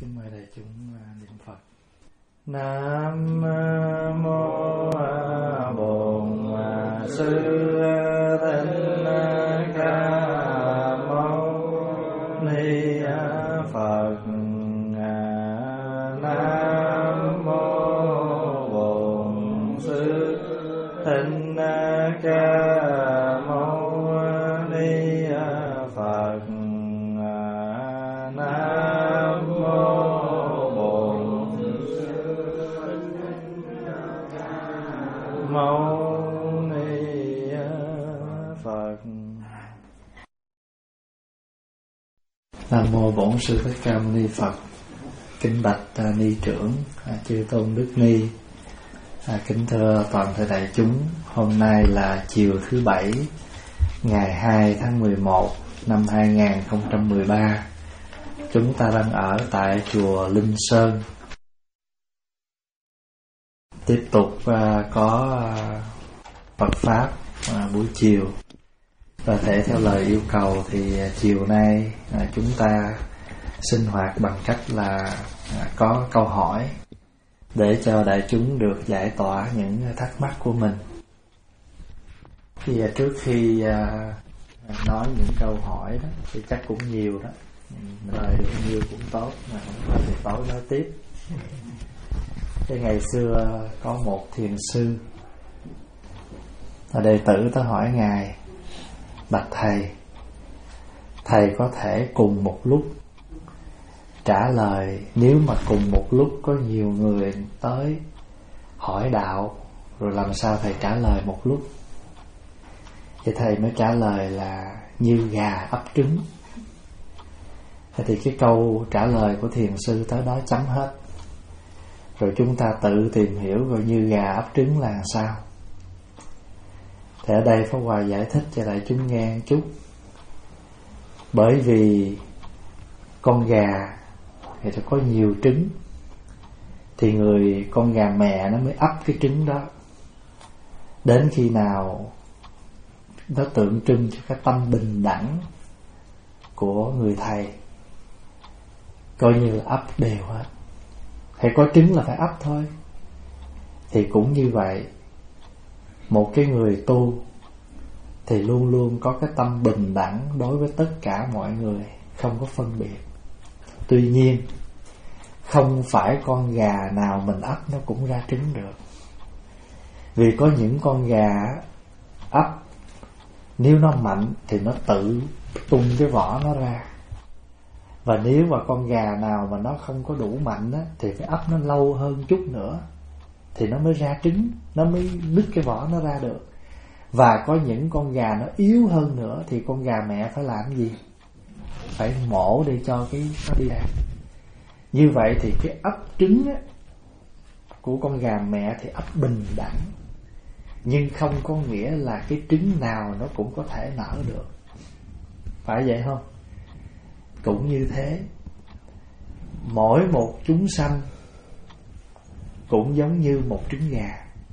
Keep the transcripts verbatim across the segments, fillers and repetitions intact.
Kính mời đại chúng niệm Phật. Nam mô Bổn Sư Thích Ca Mâu Ni Phật. Nam mô Bổn Sư Thích Ca Mâu Ni Phật. Nam mô Bổn Mâu Ni Phật. Nam mô Bổn Sư Thích Ca Mâu Ni Phật. Kính bạch ni trưởng chư tôn đức ni. À, kính thưa toàn thể đại chúng, hôm nay là chiều thứ bảy, ngày hai tháng mười một năm hai nghìn không trăm mười ba. Chúng ta đang ở tại chùa Linh Sơn. Tiếp tục uh, có uh, Phật Pháp uh, buổi chiều. Và thể theo lời yêu cầu thì uh, chiều nay uh, chúng ta sinh hoạt bằng cách là uh, có câu hỏi để cho đại chúng được giải tỏa những thắc mắc của mình. Thì uh, trước khi uh, nói những câu hỏi đó thì chắc cũng nhiều đó, lời được nhiều cũng tốt, mà không phải thì tối nói tiếp. Cái ngày xưa có một thiền sư, đệ tử tới hỏi ngài: bạch thầy, thầy có thể cùng một lúc trả lời, nếu mà cùng một lúc có nhiều người tới hỏi đạo, rồi làm sao thầy trả lời một lúc? Thì thầy mới trả lời là như gà ấp trứng. Thì cái câu trả lời của thiền sư tới đó chấm hết. Rồi chúng ta tự tìm hiểu rồi như gà ấp trứng là sao. Thì ở đây Pháp Hòa giải thích cho đại chúng nghe một chút. Bởi vì con gà thì nó có nhiều trứng, thì người con gà mẹ nó mới ấp cái trứng đó. Đến khi nào nó tượng trưng cho cái tâm bình đẳng của người thầy, coi như là ấp đều hết. Thầy có trứng là phải ấp thôi. Thì cũng như vậy, một cái người tu thì luôn luôn có cái tâm bình đẳng đối với tất cả mọi người, không có phân biệt. Tuy nhiên, không phải con gà nào mình ấp nó cũng ra trứng được. Vì có những con gà ấp, nếu nó mạnh thì nó tự tung cái vỏ nó ra. Và nếu mà con gà nào mà nó không có đủ mạnh á, thì phải ấp nó lâu hơn chút nữa thì nó mới ra trứng, nó mới nứt cái vỏ nó ra được. Và có những con gà nó yếu hơn nữa thì con gà mẹ phải làm gì? Phải mổ để cho cái nó đi ra. Như vậy thì cái ấp trứng á, của con gà mẹ thì ấp bình đẳng, nhưng không có nghĩa là cái trứng nào nó cũng có thể nở được. Phải vậy không? Cũng như thế, mỗi một chúng sanh cũng giống như một trứng gà.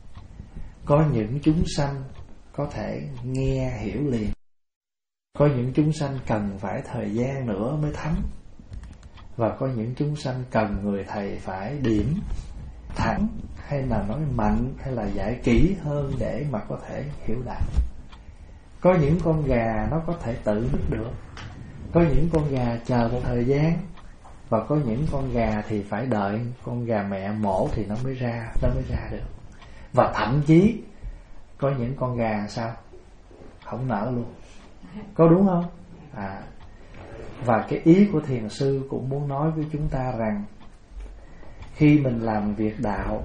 Có những chúng sanh có thể nghe hiểu liền, có những chúng sanh cần phải thời gian nữa mới thấm, và có những chúng sanh cần người thầy phải điểm thẳng, hay là nói mạnh, hay là giải kỹ hơn để mà có thể hiểu đạo. Có những con gà nó có thể tự nứt được, có những con gà chờ một thời gian, và có những con gà thì phải đợi con gà mẹ mổ thì nó mới ra, nó mới ra được. Và thậm chí có những con gà sao? Không nở luôn. Có đúng không? À. Và cái ý của thiền sư cũng muốn nói với chúng ta rằng, khi mình làm việc đạo,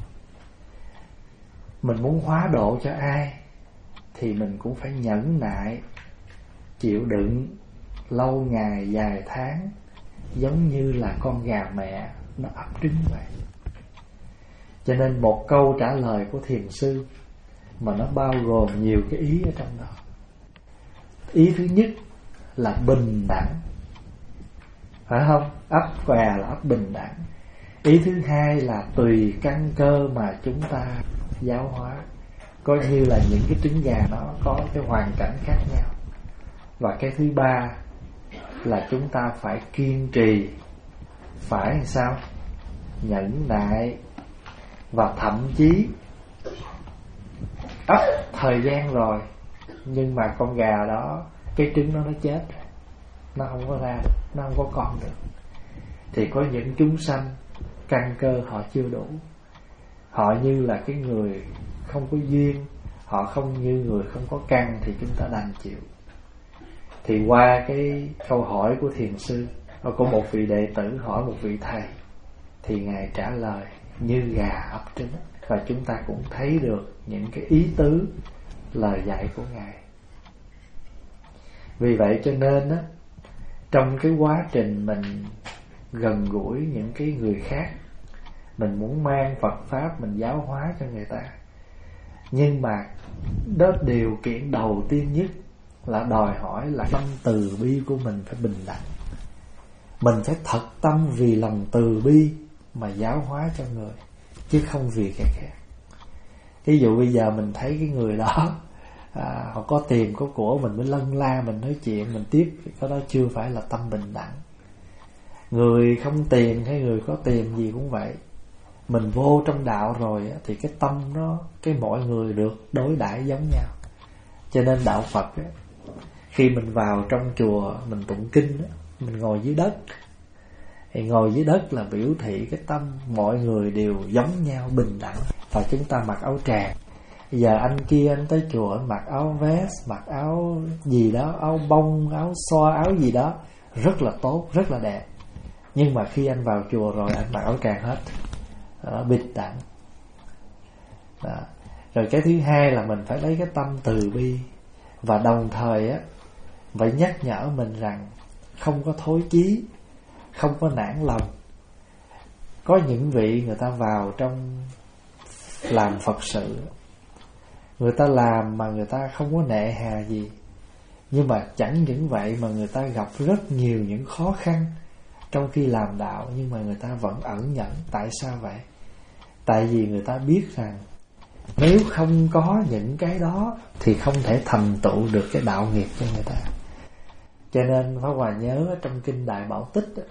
mình muốn hóa độ cho ai thì mình cũng phải nhẫn nại, chịu đựng lâu ngày dài tháng, giống như là con gà mẹ nó ấp trứng vậy. Cho nên một câu trả lời của thiền sư mà nó bao gồm nhiều cái ý ở trong đó. Ý thứ nhất là bình đẳng, phải không? Ấp gà là ấp bình đẳng. Ý thứ hai là tùy căn cơ mà chúng ta giáo hóa. Coi như là những cái trứng gà nó có cái hoàn cảnh khác nhau. Và cái thứ ba là chúng ta phải kiên trì phải làm sao? Nhẫn nại. Và thậm chí ấp thời gian rồi, nhưng mà con gà đó, cái trứng nó nó chết, nó không có ra được, nó không có con được. Thì có những chúng sanh căn cơ họ chưa đủ, họ như là cái người không có duyên, họ không như người không có căn, thì chúng ta đành chịu. Thì qua cái câu hỏi của thiền sư, của một vị đệ tử hỏi một vị thầy, thì ngài trả lời như gà ấp trứng. Và chúng ta cũng thấy được những cái ý tứ lời dạy của ngài. Vì vậy cho nên á, trong cái quá trình mình gần gũi những cái người khác, mình muốn mang Phật Pháp mình giáo hóa cho người ta, nhưng mà đó điều kiện đầu tiên nhất là đòi hỏi là tâm từ bi của mình phải bình đẳng. Mình phải thật tâm vì lòng từ bi mà giáo hóa cho người, chứ không vì cái khác. Ví dụ bây giờ mình thấy cái người đó à, họ có tiền có của, mình mới lân la, mình nói chuyện, mình tiếp, cái đó chưa phải là tâm bình đẳng. Người không tiền hay người có tiền gì cũng vậy. Mình vô trong đạo rồi thì cái tâm nó, cái mọi người được đối đãi giống nhau. Cho nên đạo Phật á, khi mình vào trong chùa mình tụng kinh á, mình ngồi dưới đất, thì ngồi dưới đất là biểu thị cái tâm mọi người đều giống nhau, bình đẳng. Và chúng ta mặc áo tràng. Bây giờ anh kia anh tới chùa anh mặc áo vest, mặc áo gì đó, áo bông, áo xoa, áo gì đó, rất là tốt, rất là đẹp. Nhưng mà khi anh vào chùa rồi anh mặc áo tràng hết, đó, bình đẳng. Đó. Rồi cái thứ hai là mình phải lấy cái tâm từ bi, và đồng thời á phải nhắc nhở mình rằng không có thối chí, không có nản lòng. Có những vị người ta vào trong làm Phật sự, người ta làm mà người ta không có nệ hà gì, nhưng mà chẳng những vậy mà người ta gặp rất nhiều những khó khăn trong khi làm đạo, nhưng mà người ta vẫn ẩn nhẫn. Tại sao vậy? Tại vì người ta biết rằng nếu không có những cái đó thì không thể thành tựu được cái đạo nghiệp cho người ta. Cho nên Pháp Hòa nhớ trong kinh Đại Bảo Tích đó,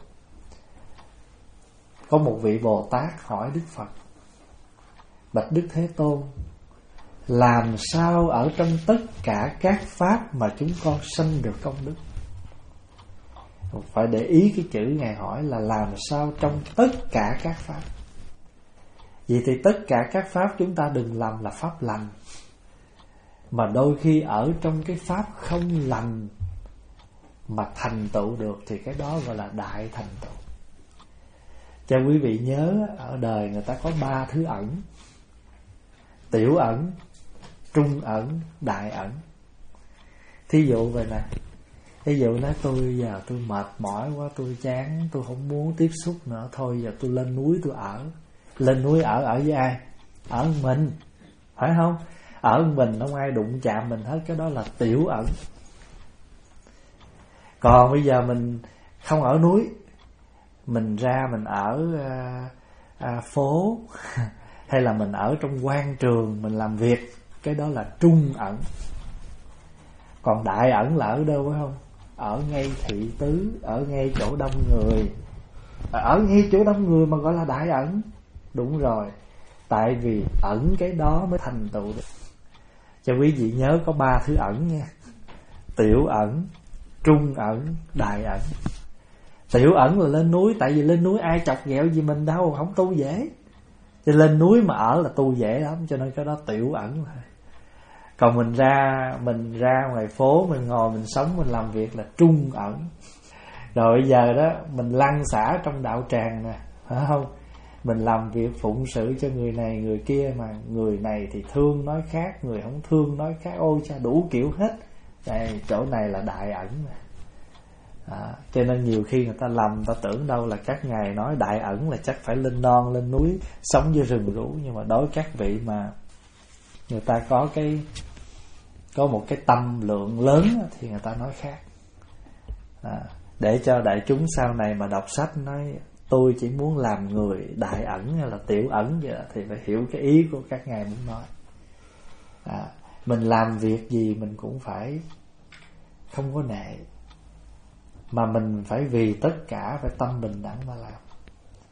có một vị Bồ Tát hỏi Đức Phật: bạch Đức Thế Tôn, làm sao ở trong tất cả các pháp mà chúng con sanh được công đức? Phải để ý cái chữ Ngài hỏi là làm sao trong tất cả các pháp. Vậy thì tất cả các pháp chúng ta đừng làm là pháp lành, mà đôi khi ở trong cái pháp không lành mà thành tựu được thì cái đó gọi là đại thành tựu. Cho quý vị nhớ, ở đời người ta có ba thứ ẩn: tiểu ẩn, trung ẩn, đại ẩn. Thí dụ vậy nè, thí dụ nói tôi giờ tôi mệt mỏi quá, tôi chán, tôi không muốn tiếp xúc nữa, thôi giờ tôi lên núi tôi ở. Lên núi ở ở với ai? Ở mình, phải không? Ở mình không ai đụng chạm mình hết, cái đó là tiểu ẩn. Còn bây giờ mình không ở núi, mình ra mình ở à, à, phố hay là mình ở trong quan trường mình làm việc, cái đó là trung ẩn. Còn đại ẩn là ở đâu phải không? Ở ngay thị tứ, ở ngay chỗ đông người. Ở ngay chỗ đông người mà gọi là đại ẩn. Đúng rồi, tại vì ẩn cái đó mới thành tựu được. Cho quý vị nhớ có ba thứ ẩn nha: tiểu ẩn, trung ẩn, đại ẩn. Tiểu ẩn là lên núi, tại vì lên núi ai chọc ghẹo gì mình đâu, không tu dễ. Cho lên núi mà ở là tu dễ lắm, cho nên cái đó tiểu ẩn. Còn mình ra mình ra ngoài phố, mình ngồi mình sống mình làm việc là trung ẩn. Rồi bây giờ đó mình lăn xả trong đạo tràng nè, phải không? Mình làm việc phụng sự cho người này người kia, mà người này thì thương nói khác, người không thương nói khác, ôi cha đủ kiểu hết. Đây, chỗ này là đại ẩn mà. À, cho nên nhiều khi người ta lầm, ta tưởng đâu là các ngài nói đại ẩn là chắc phải lên non lên núi sống dưới rừng rú. Nhưng mà đối các vị mà người ta có cái có một cái tâm lượng lớn thì người ta nói khác. À, để cho đại chúng sau này mà đọc sách nói tôi chỉ muốn làm người đại ẩn hay là tiểu ẩn vậy đó, thì phải hiểu cái ý của các ngài muốn nói. À, mình làm việc gì mình cũng phải không có nệ, mà mình phải vì tất cả phải tâm bình đẳng mà làm.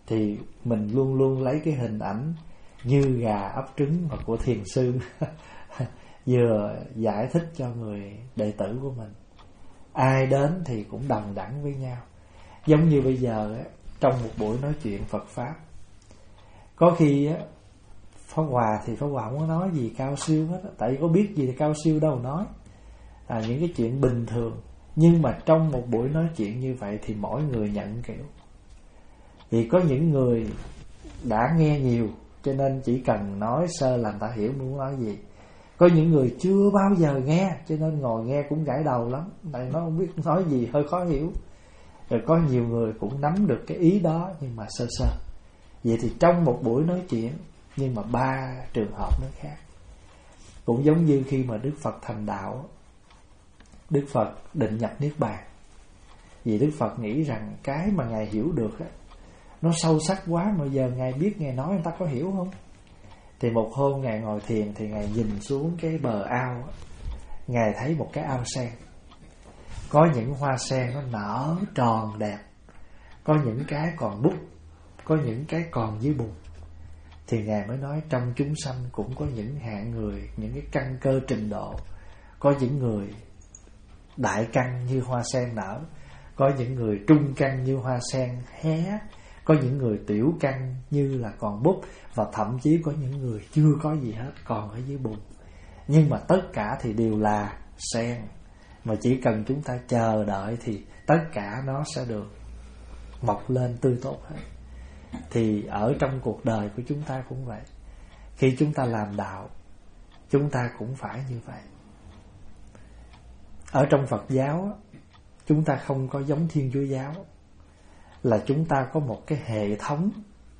thì mình luôn luôn lấy cái hình ảnh như gà ấp trứng mà của thiền sư vừa giải thích cho người đệ tử của mình. Ai đến thì cũng đồng đẳng với nhau. Giống như bây giờ trong một buổi nói chuyện Phật Pháp, có khi Pháp Hòa thì Pháp Hòa không có nói gì cao siêu hết, tại vì có biết gì thì cao siêu đâu nói, à, những cái chuyện bình thường. Nhưng mà trong một buổi nói chuyện như vậy thì mỗi người nhận kiểu. Vì có những người đã nghe nhiều cho nên chỉ cần nói sơ là người ta hiểu muốn nói gì. Có những người chưa bao giờ nghe cho nên ngồi nghe cũng gãi đầu lắm, tại nó không biết nói gì, hơi khó hiểu. Rồi có nhiều người cũng nắm được cái ý đó nhưng mà sơ sơ. Vậy thì trong một buổi nói chuyện, nhưng mà ba trường hợp nó khác. Cũng giống như khi mà Đức Phật thành đạo, Đức Phật định nhập Niết Bàn. Vì Đức Phật nghĩ rằng cái mà Ngài hiểu được á, nó sâu sắc quá, mà giờ Ngài biết Ngài nói người ta có hiểu không? Thì một hôm Ngài ngồi thiền thì Ngài nhìn xuống cái bờ ao, Ngài thấy một cái ao sen. Có những hoa sen nó nở tròn đẹp, có những cái còn bút, có những cái còn dưới bùn. Thì Ngài mới nói trong chúng sanh cũng có những hạng người, những cái căn cơ trình độ. Có những người đại căn như hoa sen nở, có những người trung căn như hoa sen hé, có những người tiểu căn như là còn bút, và thậm chí có những người chưa có gì hết, còn ở dưới bùn. Nhưng mà tất cả thì đều là sen, mà chỉ cần chúng ta chờ đợi thì tất cả nó sẽ được mọc lên tươi tốt hết. Thì ở trong cuộc đời của chúng ta cũng vậy. Khi chúng ta làm đạo, chúng ta cũng phải như vậy. Ở trong Phật giáo, chúng ta không có giống Thiên Chúa giáo, là chúng ta có một cái hệ thống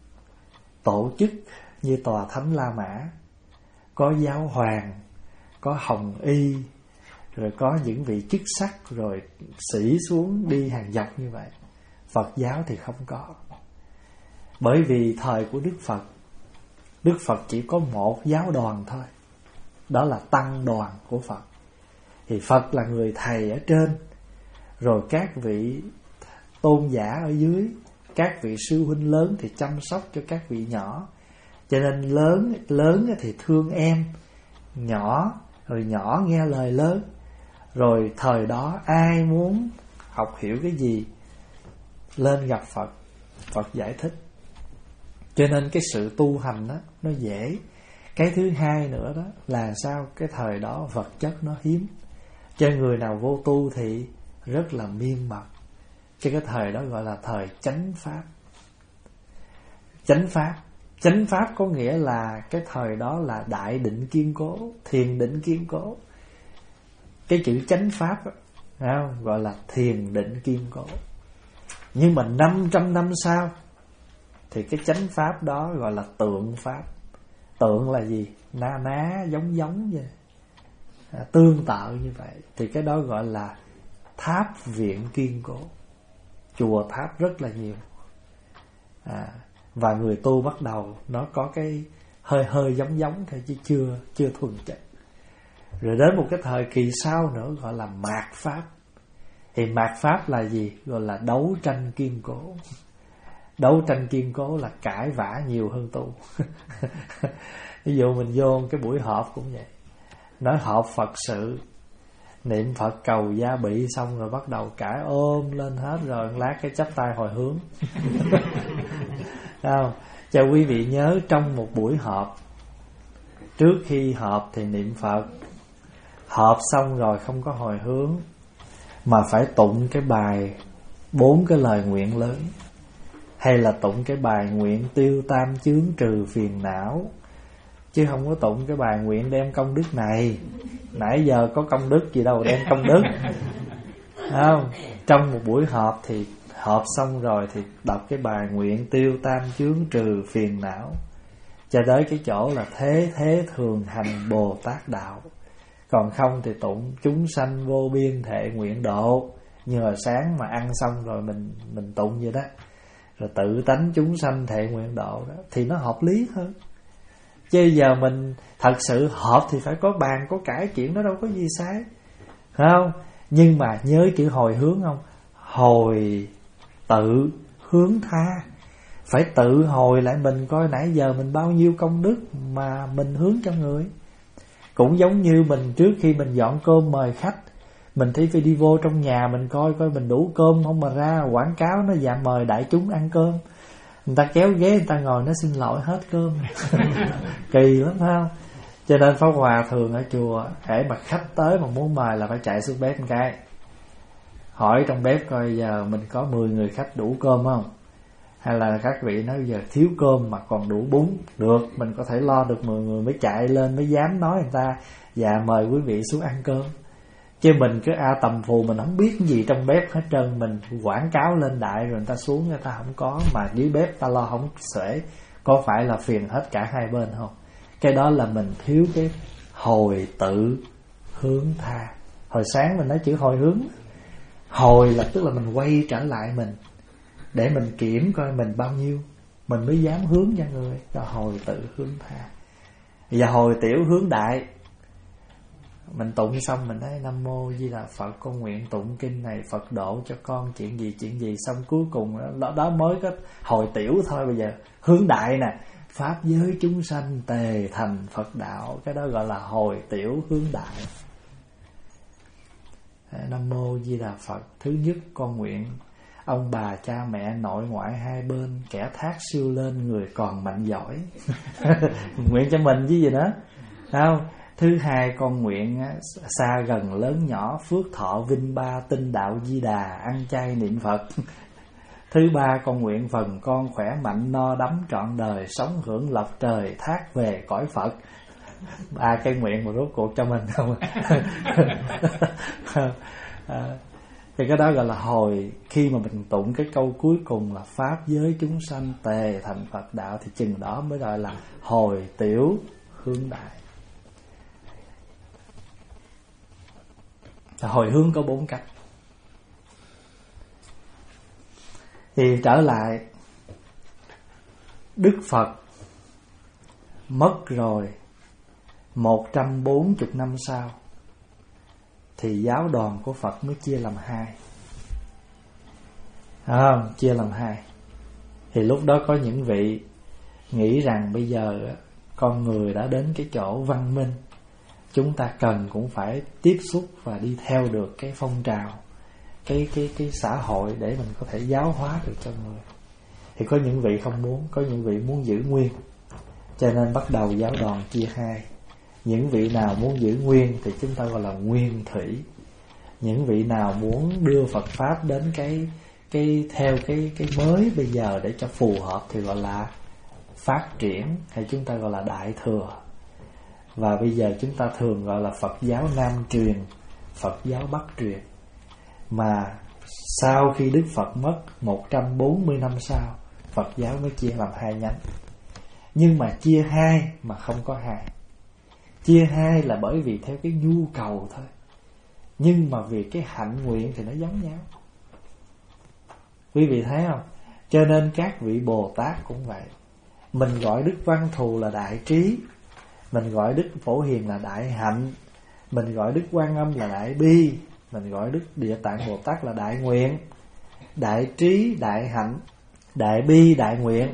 tổ chức như tòa Thánh La Mã, có giáo hoàng, có hồng y, rồi có những vị chức sắc, rồi sĩ xuống đi hàng dọc như vậy. Phật giáo thì không có. Bởi vì thời của Đức Phật, Đức Phật chỉ có một giáo đoàn thôi, đó là tăng đoàn của Phật. Thì Phật là người thầy ở trên, rồi các vị tôn giả ở dưới, các vị sư huynh lớn thì chăm sóc cho các vị nhỏ. Cho nên lớn lớn thì thương em, nhỏ rồi nhỏ nghe lời lớn. Rồi thời đó ai muốn học hiểu cái gì lên gặp Phật, Phật giải thích. Cho nên cái sự tu hành đó nó dễ. Cái thứ hai nữa đó là sao? Cái thời đó vật chất nó hiếm, cho người nào vô tu thì rất là miên mật. Cho cái thời đó gọi là thời chánh pháp. Chánh pháp Chánh pháp có nghĩa là cái thời đó là đại định kiên cố, thiền định kiên cố. Cái chữ chánh pháp đó, không? Gọi là thiền định kiên cố. Nhưng mà năm trăm năm sau thì cái chánh pháp đó gọi là tượng pháp. Tượng là gì? Na ná giống giống vậy, à, tương tự như vậy. Thì cái đó gọi là tháp viện kiên cố. Chùa tháp rất là nhiều, à, và người tu bắt đầu nó có cái hơi hơi giống giống thôi, chứ chưa chưa thuần chất. Rồi đến một cái thời kỳ sau nữa gọi là mạt pháp. Thì mạt pháp là gì? Gọi là đấu tranh kiên cố. Đấu tranh kiên cố là cãi vã nhiều hơn tu. Ví dụ mình vô cái buổi họp cũng vậy, nói họp Phật sự, niệm Phật cầu gia bị xong rồi bắt đầu cãi ôm lên hết, rồi lát cái chắp tay hồi hướng. Không? Cho quý vị nhớ, trong một buổi họp, trước khi họp thì niệm Phật, họp xong rồi không có hồi hướng, mà phải tụng cái bài bốn cái lời nguyện lớn, hay là tụng cái bài nguyện tiêu tam chướng trừ phiền não, chứ không có tụng cái bài nguyện đem công đức này. Nãy giờ có công đức gì đâu đem công đức. Không? Trong một buổi họp thì họp xong rồi thì đọc cái bài nguyện tiêu tam chướng trừ phiền não, cho tới cái chỗ là thế thế thường hành Bồ Tát đạo. Còn không thì tụng chúng sanh vô biên thệ nguyện độ, như hồi sáng mà ăn xong rồi mình mình tụng vậy đó. Rồi tự tánh chúng sanh thệ nguyện độ đó, thì nó hợp lý hơn. Chứ giờ mình thật sự họp thì phải có bàn có cãi, chuyện đó đâu có gì sai, không? Nhưng mà nhớ chữ hồi hướng không? Hồi tự hướng tha. Phải tự hồi lại mình coi nãy giờ mình bao nhiêu công đức mà mình hướng cho người. Cũng giống như mình trước khi mình dọn cơm mời khách, mình thấy phải đi vô trong nhà mình coi coi mình đủ cơm không, mà ra quảng cáo nó dạ mời đại chúng ăn cơm. Người ta kéo ghế người ta ngồi nó xin lỗi hết cơm. Kỳ lắm phải không? Cho nên Pháp Hòa thường ở chùa, hễ mà khách tới mà muốn mời là phải chạy xuống bếp một cái, hỏi trong bếp coi giờ mình có mười người khách đủ cơm không, hay là các vị nói giờ thiếu cơm mà còn đủ bún. Được, mình có thể lo được mười người mới chạy lên, mới dám nói người ta dạ mời quý vị xuống ăn cơm. Chứ mình cứ a tầm phù, mình không biết cái gì trong bếp hết trơn, mình quảng cáo lên đại rồi người ta xuống người ta không có, mà dưới bếp ta lo không xuể, có phải là phiền hết cả hai bên không? Cái đó là mình thiếu cái hồi tự hướng tha. Hồi sáng mình nói chữ hồi hướng, hồi là tức là mình quay trở lại mình để mình kiểm coi mình bao nhiêu, mình mới dám hướng cho người. Là hồi tự hướng tha. Và hồi tiểu hướng đại, mình tụng xong mình nói Nam Mô Di Đà Phật, con nguyện tụng kinh này Phật độ cho con chuyện gì chuyện gì, xong cuối cùng đó, đó mới có hồi tiểu thôi. Bây giờ hướng đại nè, pháp giới chúng sanh tề thành Phật đạo, cái đó gọi là hồi tiểu hướng đại. Nam Mô Di Đà Phật, thứ nhất con nguyện ông bà cha mẹ nội ngoại hai bên kẻ thác siêu lên, người còn mạnh giỏi. Nguyện cho mình chứ gì nữa, không? Thứ hai con nguyện xa gần lớn nhỏ phước thọ vinh ba tinh đạo Di Đà, ăn chay niệm Phật. Thứ ba con nguyện phần con khỏe mạnh no đắm trọn đời, sống hưởng lộc trời thác về cõi Phật. Ba cái nguyện mà rốt cuộc cho mình không? À, thì cái đó gọi là hồi. Khi mà mình tụng cái câu cuối cùng là pháp giới chúng sanh tề thành Phật đạo, thì chừng đó mới gọi là hồi tiểu hướng đại. Hồi hướng có bốn cách. Thì trở lại, Đức Phật mất rồi một trăm bốn mươi năm sau thì giáo đoàn của Phật mới chia làm hai. À, chia làm hai. Thì lúc đó có những vị nghĩ rằng bây giờ con người đã đến cái chỗ văn minh, chúng ta cần cũng phải tiếp xúc và đi theo được cái phong trào, cái cái cái xã hội để mình có thể giáo hóa được cho người. Thì có những vị không muốn, có những vị muốn giữ nguyên, cho nên bắt đầu giáo đoàn chia hai. Những vị nào muốn giữ nguyên thì chúng ta gọi là nguyên thủy. Những vị nào muốn đưa Phật pháp đến cái cái theo cái cái mới bây giờ để cho phù hợp thì gọi là phát triển, hay chúng ta gọi là đại thừa. Và bây giờ chúng ta thường gọi là Phật giáo Nam truyền, Phật giáo Bắc truyền. Mà sau khi Đức Phật mất một trăm bốn mươi năm sau, Phật giáo mới chia làm hai nhánh. Nhưng mà chia hai mà không có hai. Chia hai là bởi vì theo cái nhu cầu thôi, nhưng mà vì cái hạnh nguyện thì nó giống nhau. Quý vị thấy không? Cho nên các vị Bồ Tát cũng vậy. Mình gọi Đức Văn Thù là đại trí, mình gọi Đức Phổ Hiền là đại hạnh, mình gọi Đức Quan Âm là đại bi, mình gọi Đức Địa Tạng Bồ Tát là đại nguyện. Đại trí, đại hạnh, đại bi, đại nguyện.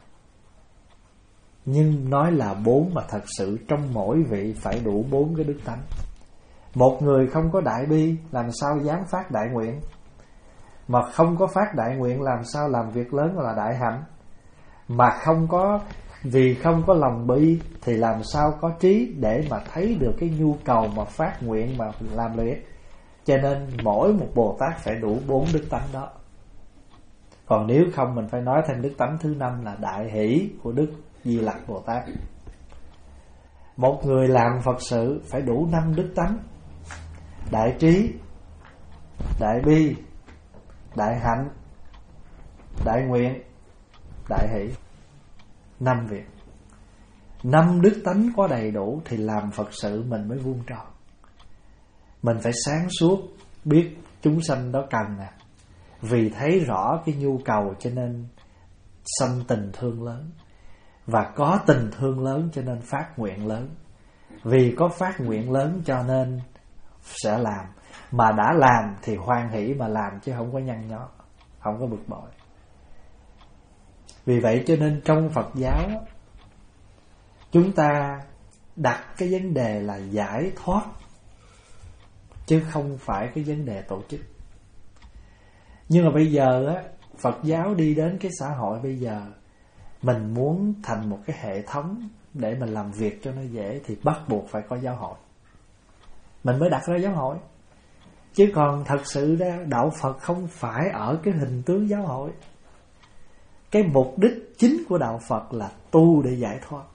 Nhưng nói là bốn mà thật sự trong mỗi vị phải đủ bốn cái đức tánh. Một người không có đại bi làm sao dám phát đại nguyện, mà không có phát đại nguyện làm sao làm việc lớn là đại hạnh, mà không có vì không có lòng bi thì làm sao có trí để mà thấy được cái nhu cầu mà phát nguyện mà làm việc. Cho nên mỗi một Bồ Tát phải đủ bốn đức tánh đó. Còn nếu không mình phải nói thêm đức tánh thứ năm là đại hỷ của Đức Di Lặc Bồ Tát. Một người làm Phật sự phải đủ năm đức tánh: đại trí, đại bi, đại hạnh, đại nguyện, đại hỷ. Năm việc. Năm đức tánh có đầy đủ thì làm Phật sự mình mới vuông tròn. Mình phải sáng suốt, biết chúng sanh đó cần nè, vì thấy rõ cái nhu cầu cho nên sanh tình thương lớn, và có tình thương lớn cho nên phát nguyện lớn. Vì có phát nguyện lớn cho nên sẽ làm, mà đã làm thì hoan hỷ mà làm chứ không có nhăn nhó, không có bực bội. Vì vậy cho nên trong Phật giáo chúng ta đặt cái vấn đề là giải thoát, chứ không phải cái vấn đề tổ chức. Nhưng mà bây giờ á, Phật giáo đi đến cái xã hội bây giờ, mình muốn thành một cái hệ thống để mình làm việc cho nó dễ thì bắt buộc phải có giáo hội. Mình mới đặt ra giáo hội. Chứ còn thật sự ra đạo Phật không phải ở cái hình tướng giáo hội. Cái mục đích chính của đạo Phật là tu để giải thoát.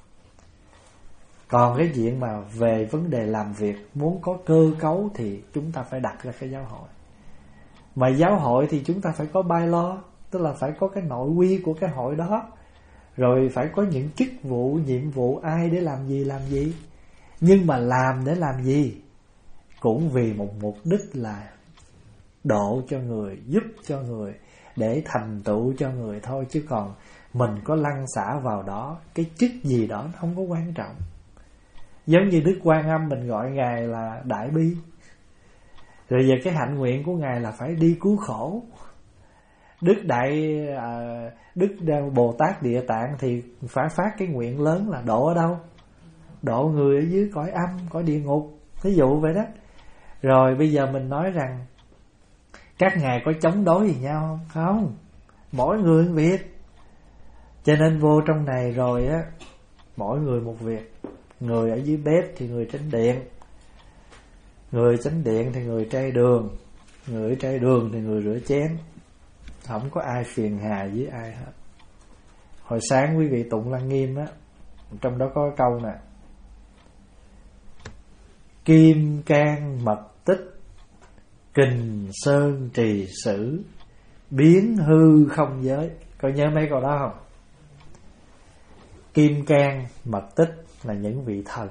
Còn cái chuyện mà về vấn đề làm việc, muốn có cơ cấu thì chúng ta phải đặt ra cái giáo hội. Mà giáo hội thì chúng ta phải có bylaw, tức là phải có cái nội quy của cái hội đó. Rồi phải có những chức vụ, nhiệm vụ ai để làm gì làm gì. Nhưng mà làm để làm gì? Cũng vì một mục đích là độ cho người, giúp cho người, để thành tựu cho người thôi. Chứ còn mình có lăn xả vào đó, cái chức gì đó nó không có quan trọng. Giống như Đức Quan Âm mình gọi Ngài là Đại Bi. Rồi về cái hạnh nguyện của Ngài là phải đi cứu khổ. Đức Đại à, Đức Bồ Tát Địa Tạng thì phải phát cái nguyện lớn là độ ở đâu? Độ người ở dưới cõi âm, cõi địa ngục. Ví dụ vậy đó. Rồi bây giờ mình nói rằng các ngài có chống đối gì nhau không? Không. Mỗi người một việc. Cho nên vô trong này rồi á, mỗi người một việc. Người ở dưới bếp thì người tránh điện, người tránh điện thì người tray đường, người ở tray đường thì người rửa chén. Không có ai phiền hà với ai hết. Hồi sáng quý vị tụng Lăng Nghiêm á, trong đó có câu nè: kim can mật tích, kình sơn trì sử, biến hư không giới. Có nhớ mấy câu đó không? Kim can mật tích là những vị thần.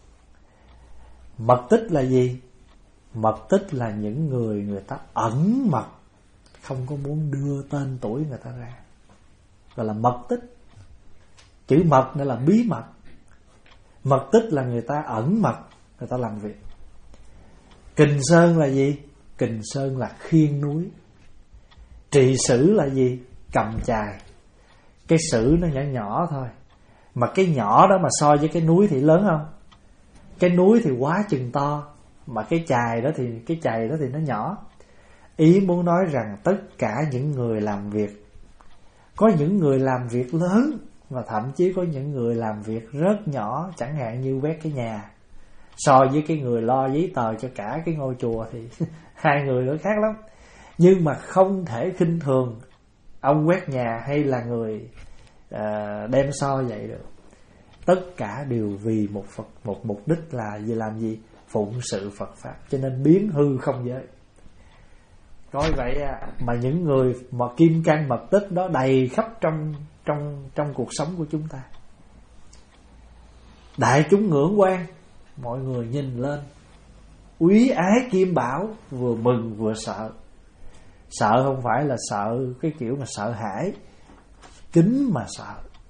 Mật tích là gì? Mật tích là những người người ta ẩn mật, không có muốn đưa tên tuổi người ta ra, gọi là mật tích. Chữ mật này là bí mật. Mật tích là người ta ẩn mật, người ta làm việc. Kình sơn là gì? Kình sơn là khiêng núi. Trì sử là gì? Cầm chài. Cái sử nó nhỏ nhỏ thôi, mà cái nhỏ đó mà so với cái núi thì lớn không? Cái núi thì quá chừng to, mà cái chài đó thì cái chài đó thì nó nhỏ. Ý muốn nói rằng tất cả những người làm việc, có những người làm việc lớn, và thậm chí có những người làm việc rất nhỏ, chẳng hạn như quét cái nhà. So với cái người lo giấy tờ cho cả cái ngôi chùa thì hai người đó khác lắm. Nhưng mà không thể khinh thường ông quét nhà hay là người uh, đem so vậy được. Tất cả đều vì một Phật, một mục đích là vì làm gì? Phụng sự Phật Pháp. Cho nên biến hư không giới. Coi vậy à, mà những người mà kim cang mật tích đó đầy khắp trong trong trong cuộc sống của chúng ta. Đại chúng ngưỡng quan, mọi người nhìn lên úy ái kim bảo, vừa mừng vừa sợ. Sợ không phải là sợ cái kiểu mà sợ hãi, kính mà sợ.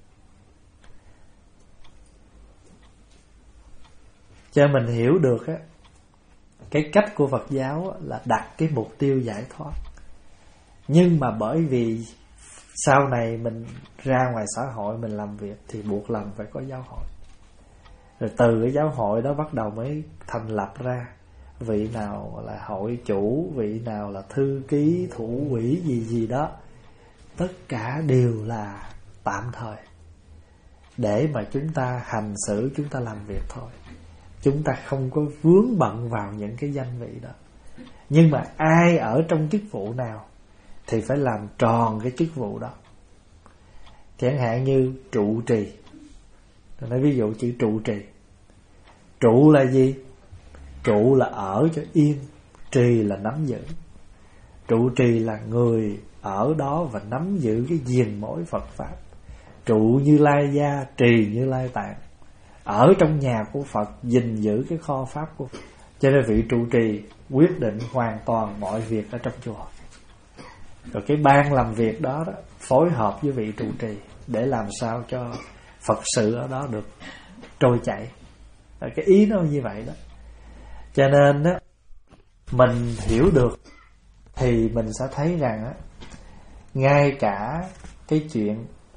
Cho mình hiểu được á, cái cách của Phật giáo là đặt cái mục tiêu giải thoát. Nhưng mà bởi vì sau này mình ra ngoài xã hội mình làm việc thì buộc lòng phải có giáo hội. Rồi từ cái giáo hội đó bắt đầu mới thành lập ra vị nào là hội chủ, vị nào là thư ký, thủ quỹ gì gì đó. Tất cả đều là tạm thời, để mà chúng ta hành xử, chúng ta làm việc thôi. Chúng ta không có vướng bận vào những cái danh vị đó. Nhưng mà ai ở trong chức vụ nào thì phải làm tròn cái chức vụ đó. Chẳng hạn như trụ trì. Tôi nói ví dụ chữ trụ trì. Trụ là gì? Trụ là ở cho yên, trì là nắm giữ. Trụ trì là người ở đó và nắm giữ cái diền mối Phật Pháp. Trụ Như Lai gia, trì Như Lai tạng. Ở trong nhà của Phật, gìn giữ cái kho Pháp của Phật. Cho nên vị trụ trì quyết định hoàn toàn mọi việc ở trong chùa. Rồi cái ban làm việc đó, đó phối hợp với vị trụ trì để làm sao cho Phật sự ở đó được trôi chảy. Rồi cái ý nó như vậy đó. Cho nên đó, mình hiểu được thì mình sẽ thấy rằng á, ngay cả cái chuyện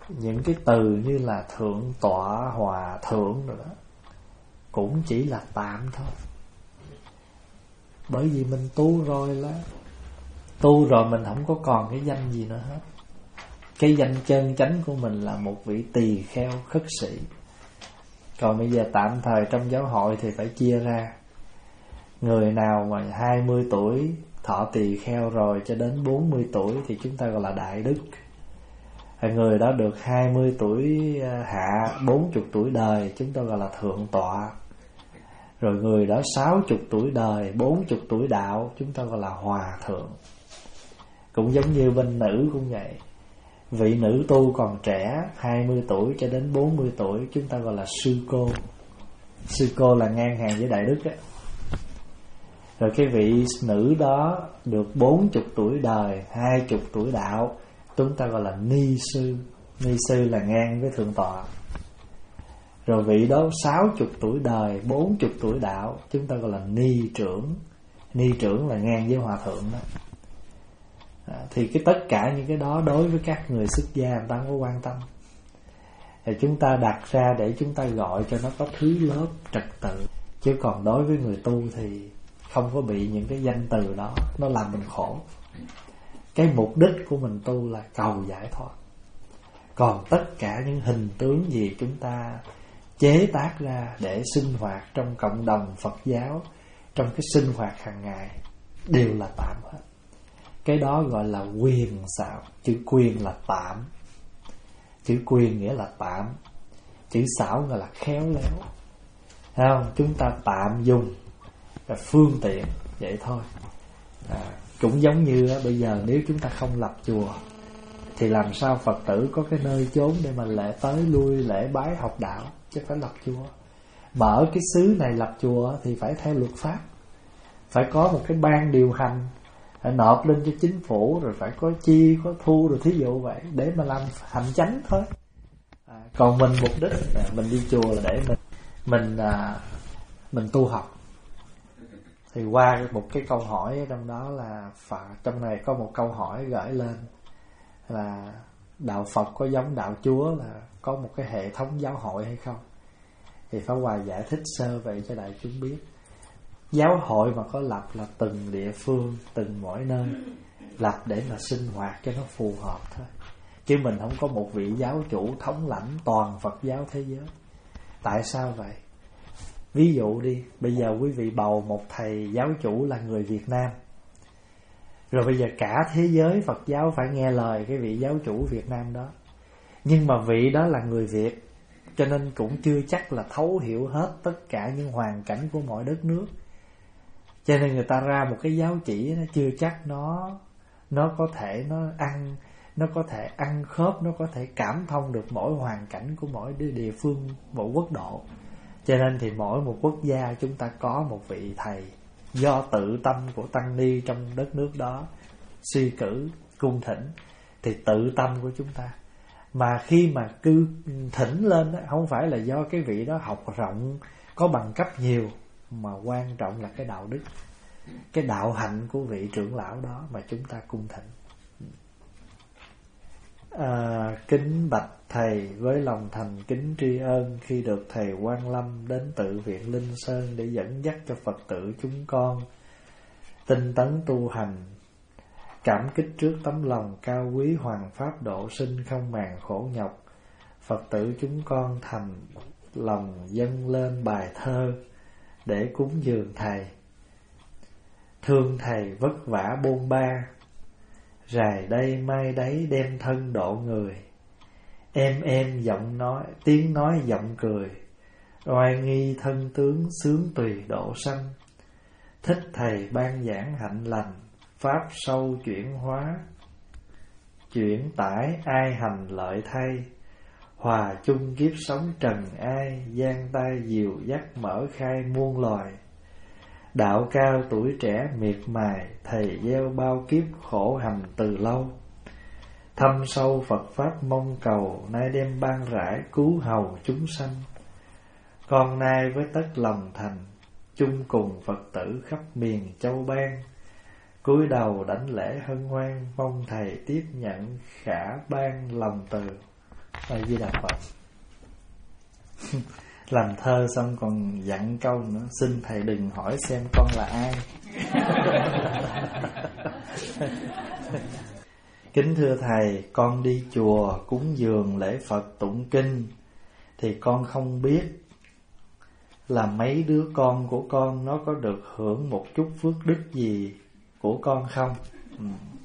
những cái từ như là thượng tọa, hòa thượng rồi đó cũng chỉ là tạm thôi. Bởi vì mình tu rồi là tu rồi mình không có còn cái danh gì nữa hết. Cái danh chân chánh của mình là một vị tỳ kheo khất sĩ. Còn bây giờ tạm thời trong giáo hội thì phải chia ra. Người nào mà hai mươi tuổi thọ tỳ kheo rồi cho đến bốn mươi tuổi thì chúng ta gọi là đại đức. Người đó được hai mươi tuổi hạ, bốn mươi tuổi đời chúng ta gọi là thượng tọa. Rồi người đó sáu mươi tuổi đời, bốn mươi tuổi đạo chúng ta gọi là hòa thượng. Cũng giống như bên nữ cũng vậy. Vị nữ tu còn trẻ, hai mươi tuổi cho đến bốn mươi tuổi chúng ta gọi là sư cô. Sư cô là ngang hàng với đại đức á. Rồi cái vị nữ đó được bốn mươi tuổi đời, hai mươi tuổi đạo chúng ta gọi là ni sư. Ni sư là ngang với thượng tọa. Rồi vị đó sáu mươi tuổi đời, bốn mươi tuổi đạo chúng ta gọi là ni trưởng. Ni trưởng là ngang với hòa thượng đó. À, thì cái tất cả những cái đó đối với các người xuất gia người ta không có quan tâm. Thì chúng ta đặt ra để chúng ta gọi cho nó có thứ lớp trật tự. Chứ còn đối với người tu thì không có bị những cái danh từ đó nó làm mình khổ. Cái mục đích của mình tu là cầu giải thoát. Còn tất cả những hình tướng gì chúng ta chế tác ra để sinh hoạt trong cộng đồng Phật giáo, trong cái sinh hoạt hàng ngày đều là tạm hết. Cái đó gọi là quyền xảo. Chữ quyền là tạm. Chữ quyền nghĩa là tạm. Chữ xảo gọi là khéo léo. Thấy không? Chúng ta tạm dùng là phương tiện vậy thôi. À, cũng giống như đó, bây giờ nếu chúng ta không lập chùa thì làm sao Phật tử có cái nơi chốn để mà lễ tới lui, lễ bái học đạo. Chứ phải lập chùa. Mà ở cái xứ này lập chùa thì phải theo luật pháp. Phải có một cái ban điều hành, phải nộp lên cho chính phủ, rồi phải có chi, có thu, rồi thí dụ vậy, để mà làm hành chánh thôi. À, còn mình mục đích à, mình đi chùa là để mình mình à, mình tu học. Thì qua một cái câu hỏi ở trong đó là Phật, trong này có một câu hỏi gửi lên là đạo Phật có giống đạo Chúa là có một cái hệ thống giáo hội hay không? Thì Pháp Hòa giải thích sơ vậy cho đại chúng biết. Giáo hội mà có lập là từng địa phương, từng mỗi nơi lập để mà sinh hoạt cho nó phù hợp thôi. Chứ mình không có một vị giáo chủ thống lãnh toàn Phật giáo thế giới. Tại sao vậy? Ví dụ đi, bây giờ quý vị bầu một thầy giáo chủ là người Việt Nam. Rồi bây giờ cả thế giới Phật giáo phải nghe lời cái vị giáo chủ Việt Nam đó. Nhưng mà vị đó là người Việt, cho nên cũng chưa chắc là thấu hiểu hết tất cả những hoàn cảnh của mọi đất nước. Cho nên người ta ra một cái giáo chỉ, nó chưa chắc nó nó có thể nó ăn nó có thể ăn khớp, nó có thể cảm thông được mỗi hoàn cảnh của mỗi địa phương, mỗi quốc độ. Cho nên thì mỗi một quốc gia chúng ta có một vị thầy do tự tâm của tăng ni trong đất nước đó suy cử cung thỉnh, thì tự tâm của chúng ta. Mà khi mà cứ thỉnh lên đó, không phải là do cái vị đó học rộng, có bằng cấp nhiều, mà quan trọng là cái đạo đức, cái đạo hạnh của vị trưởng lão đó mà chúng ta cung thỉnh. À, kính bạch thầy, với lòng thành kính tri ân khi được thầy Quang Lâm đến tự viện Linh Sơn để dẫn dắt cho Phật tử chúng con tinh tấn tu hành, cảm kích trước tấm lòng cao quý hoàng pháp độ sinh không màng khổ nhọc. Phật tử chúng con thành lòng dâng lên bài thơ để cúng dường thầy. Thương thầy vất vả bôn ba, rài đây mai đấy đem thân độ người. Em em giọng nói, tiếng nói giọng cười, oai nghi thân tướng sướng tùy độ sanh. Thích thầy ban giảng hạnh lành, pháp sâu chuyển hóa, chuyển tải ai hành lợi thay. Hòa chung kiếp sống trần ai, giang tay dìu dắt mở khai muôn loài. Đạo cao tuổi trẻ miệt mài, thầy gieo bao kiếp khổ hành từ lâu. Thâm sâu Phật Pháp mong cầu, nay đem ban rải cứu hầu chúng sanh. Con nay với tất lòng thành, chung cùng Phật tử khắp miền châu ban. Cúi đầu đảnh lễ hân hoan, mong thầy tiếp nhận khả ban lòng từ. A Di Đà Phật. Làm thơ xong còn dặn câu nữa: xin thầy đừng hỏi xem con là ai. Kính thưa thầy, con đi chùa cúng dường lễ Phật tụng kinh thì con không biết là mấy đứa con của con nó có được hưởng một chút phước đức gì của con không? Ừ.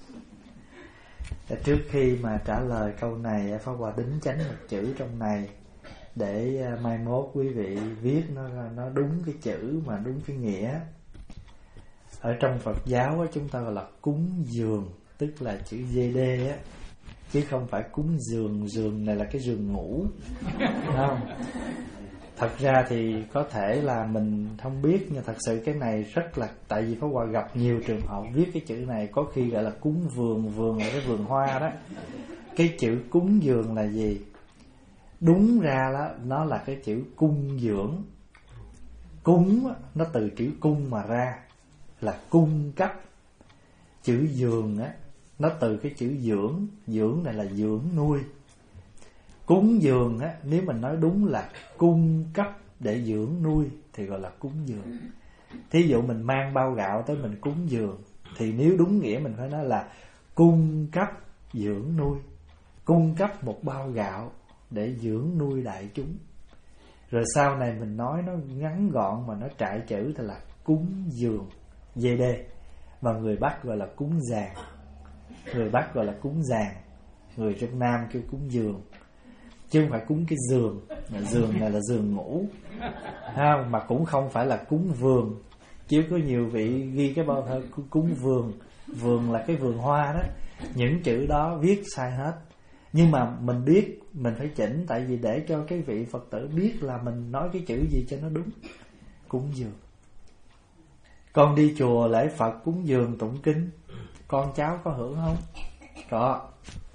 Trước khi mà trả lời câu này, Pháp Hòa đính chánh một chữ trong này để mai mốt quý vị viết nó nó đúng cái chữ mà đúng cái nghĩa. Ở trong Phật giáo á, chúng ta gọi là cúng dường, tức là chữ giê đê á, chứ không phải cúng giường. Giường này là cái giường ngủ, không? Thật ra thì có thể là mình không biết, nhưng thật sự cái này rất là, tại vì Pháp Hòa gặp nhiều trường hợp viết cái chữ này có khi gọi là cúng vườn. Vườn là cái vườn hoa đó. Cái chữ cúng dường là gì? Đúng ra đó, nó là cái chữ cung dưỡng. Cúng nó từ chữ cung mà ra, là cung cấp. Chữ dường á, nó từ cái chữ dưỡng. Dưỡng này là dưỡng nuôi. Cúng dường á, nếu mình nói đúng là cung cấp để dưỡng nuôi thì gọi là cúng dường. Thí dụ mình mang bao gạo tới mình cúng dường, thì nếu đúng nghĩa mình phải nói là cung cấp dưỡng nuôi. Cung cấp một bao gạo để dưỡng nuôi đại chúng. Rồi sau này mình nói nó ngắn gọn mà nó trại chữ thì là cúng dường, giê đê. Mà người Bắc gọi là cúng giàng. Người Bắc gọi là cúng giàng, người trong Nam kêu cúng dường, chứ không phải cúng cái giường. Giường này là giường ngủ, không? Mà cũng không phải là cúng vườn, chứ có nhiều vị ghi cái bao thơ cúng vườn. Vườn là cái vườn hoa đó. Những chữ đó viết sai hết. Nhưng mà mình biết, mình phải chỉnh, tại vì để cho cái vị Phật tử biết là mình nói cái chữ gì cho nó đúng. Cúng dường. Con đi chùa lễ Phật cúng dường tụng kinh, con cháu có hưởng không? Có.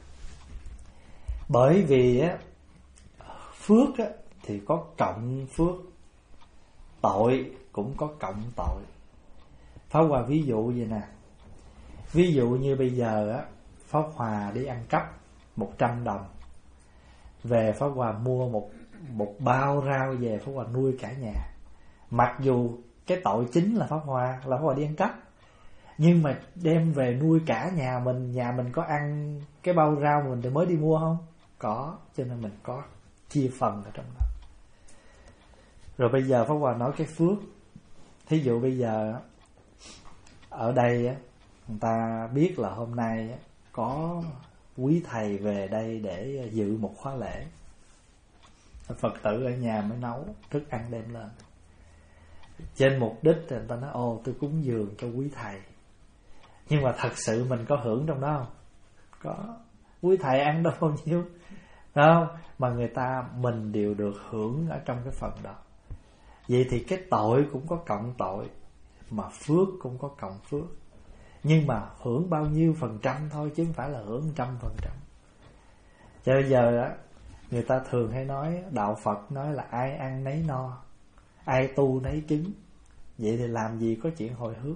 Bởi vì á, phước á, thì có cộng phước, tội cũng có cộng tội. Pháp Hòa ví dụ vậy nè. Ví dụ như bây giờ á, Pháp Hòa đi ăn cắp một trăm đồng, về Pháp Hòa mua một một bao rau về, Pháp Hòa nuôi cả nhà. Mặc dù cái tội chính là Pháp Hòa là Pháp Hòa đi ăn cắp, nhưng mà đem về nuôi cả nhà mình. Nhà mình có ăn cái bao rau mình thì mới đi mua không? Có. Cho nên mình có chia phần ở trong đó. Rồi bây giờ Pháp Hòa nói cái phước. Thí dụ bây giờ ở đây á, người ta biết là hôm nay á, có quý thầy về đây để dự một khóa lễ. Phật tử ở nhà mới nấu thức ăn đem lên. Trên mục đích thì người ta nói ô tôi cúng dường cho quý thầy. Nhưng mà thật sự mình có hưởng trong đó không? Có. Quý thầy ăn đâu bao nhiêu, không? Mà người ta, mình đều được hưởng ở trong cái phần đó. Vậy thì cái tội cũng có cộng tội, mà phước cũng có cộng phước. Nhưng mà hưởng bao nhiêu phần trăm thôi, chứ không phải là hưởng trăm phần trăm. Cho bây giờ á, người ta thường hay nói, đạo Phật nói là ai ăn nấy no, ai tu nấy chứng. Vậy thì làm gì có chuyện hồi hướng?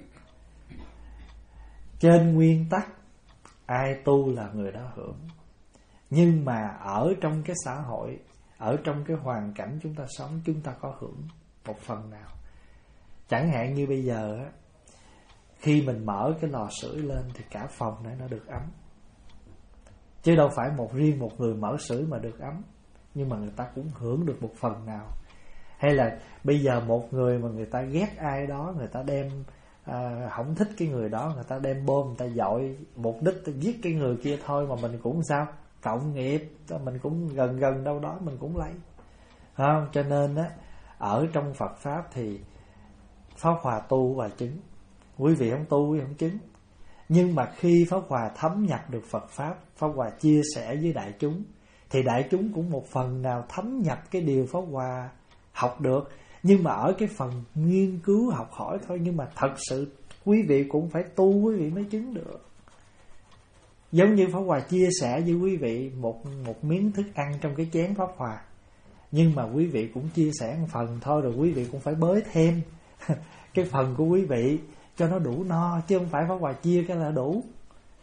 Trên nguyên tắc ai tu là người đó hưởng. Nhưng mà ở trong cái xã hội, ở trong cái hoàn cảnh chúng ta sống, chúng ta có hưởng một phần nào. Chẳng hạn như bây giờ á, khi mình mở cái lò sưởi lên thì cả phòng này nó được ấm. Chứ đâu phải một riêng một người mở sưởi mà được ấm. Nhưng mà người ta cũng hưởng được một phần nào. Hay là bây giờ một người mà người ta ghét ai đó, người ta đem à, không thích cái người đó, người ta đem bom, người ta dội, mục đích giết cái người kia thôi, mà mình cũng sao? Cộng nghiệp, mình cũng gần gần đâu đó mình cũng lấy. Không? Cho nên á, ở trong Phật Pháp thì Pháp Hòa tu và chứng. Quý vị không tu, quý vị không chứng. Nhưng mà khi Pháp Hòa thấm nhập được Phật Pháp, Pháp Hòa chia sẻ với đại chúng, thì đại chúng cũng một phần nào thấm nhập cái điều Pháp Hòa học được. Nhưng mà ở cái phần nghiên cứu học hỏi thôi. Nhưng mà thật sự quý vị cũng phải tu, quý vị mới chứng được. Giống như Pháp Hòa chia sẻ với quý vị một, một miếng thức ăn trong cái chén Pháp Hòa, nhưng mà quý vị cũng chia sẻ một phần thôi, rồi quý vị cũng phải bới thêm cái phần của quý vị cho nó đủ no, chứ không phải Pháp Hòa chia cái là đủ.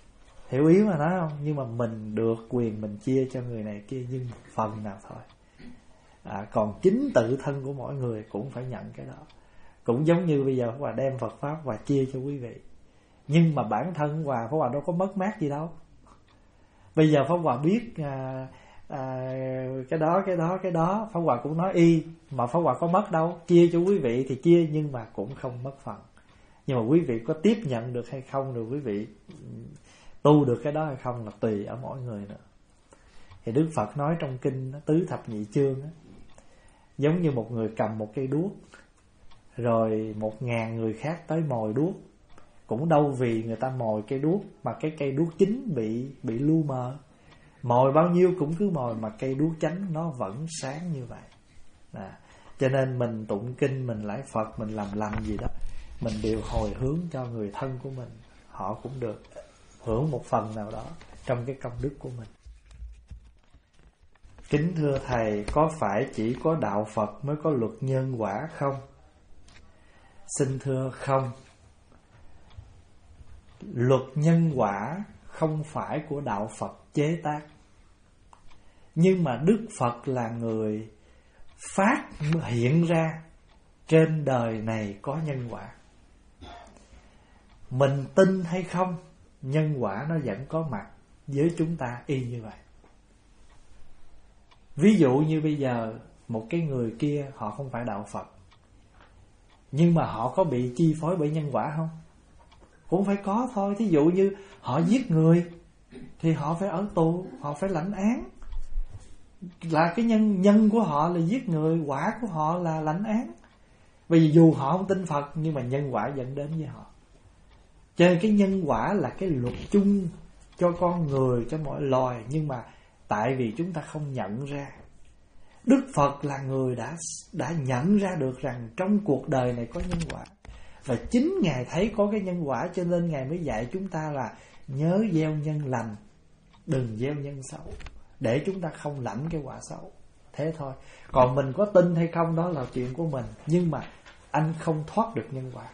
Hiểu ý mà nói không? Nhưng mà mình được quyền mình chia cho người này kia, nhưng một phần nào thôi. À, còn chính tự thân của mỗi người cũng phải nhận cái đó. Cũng giống như bây giờ Pháp Hòa đem Phật Pháp và chia cho quý vị, nhưng mà bản thân Hòa, Pháp Hòa đâu có mất mát gì đâu. Bây giờ Pháp Hòa biết à, à, cái đó, cái đó, cái đó, Pháp Hòa cũng nói y, mà Pháp Hòa có mất đâu. Chia cho quý vị thì chia, nhưng mà cũng không mất phần. Nhưng mà quý vị có tiếp nhận được hay không, rồi quý vị tu được cái đó hay không là tùy ở mỗi người nữa. Thì Đức Phật nói trong kinh Tứ Thập Nhị Chương đó, giống như một người cầm một cây đuốc, rồi một ngàn người khác tới mồi đuốc, cũng đâu vì người ta mồi cây đuốc mà cái cây đuốc chính bị bị lu mờ. Mồi bao nhiêu cũng cứ mồi, mà cây đuốc chánh nó vẫn sáng như vậy. À, cho nên mình tụng kinh, mình lạy Phật, mình làm lành gì đó, mình đều hồi hướng cho người thân của mình, họ cũng được hưởng một phần nào đó trong cái công đức của mình. Kính thưa Thầy, có phải chỉ có đạo Phật mới có luật nhân quả không? Xin thưa không. Luật nhân quả không phải của đạo Phật chế tác, nhưng mà Đức Phật là người phát hiện ra trên đời này có nhân quả. Mình tin hay không, nhân quả nó vẫn có mặt với chúng ta y như vậy. Ví dụ như bây giờ một cái người kia họ không phải đạo Phật, nhưng mà họ có bị chi phối bởi nhân quả không? Cũng phải có thôi. Thí dụ như họ giết người thì họ phải ở tù, họ phải lãnh án. Là cái nhân nhân của họ là giết người, quả của họ là lãnh án. Bởi vì dù họ không tin Phật, nhưng mà nhân quả dẫn đến với họ. Cho nên cái nhân quả là cái luật chung cho con người, cho mọi loài. Nhưng mà tại vì chúng ta không nhận ra. Đức Phật là người đã đã nhận ra được rằng trong cuộc đời này có nhân quả. Và chính Ngài thấy có cái nhân quả, cho nên Ngài mới dạy chúng ta là nhớ gieo nhân lành, đừng gieo nhân xấu, để chúng ta không lãnh cái quả xấu. Thế thôi. Còn mình có tin hay không đó là chuyện của mình, nhưng mà anh không thoát được nhân quả.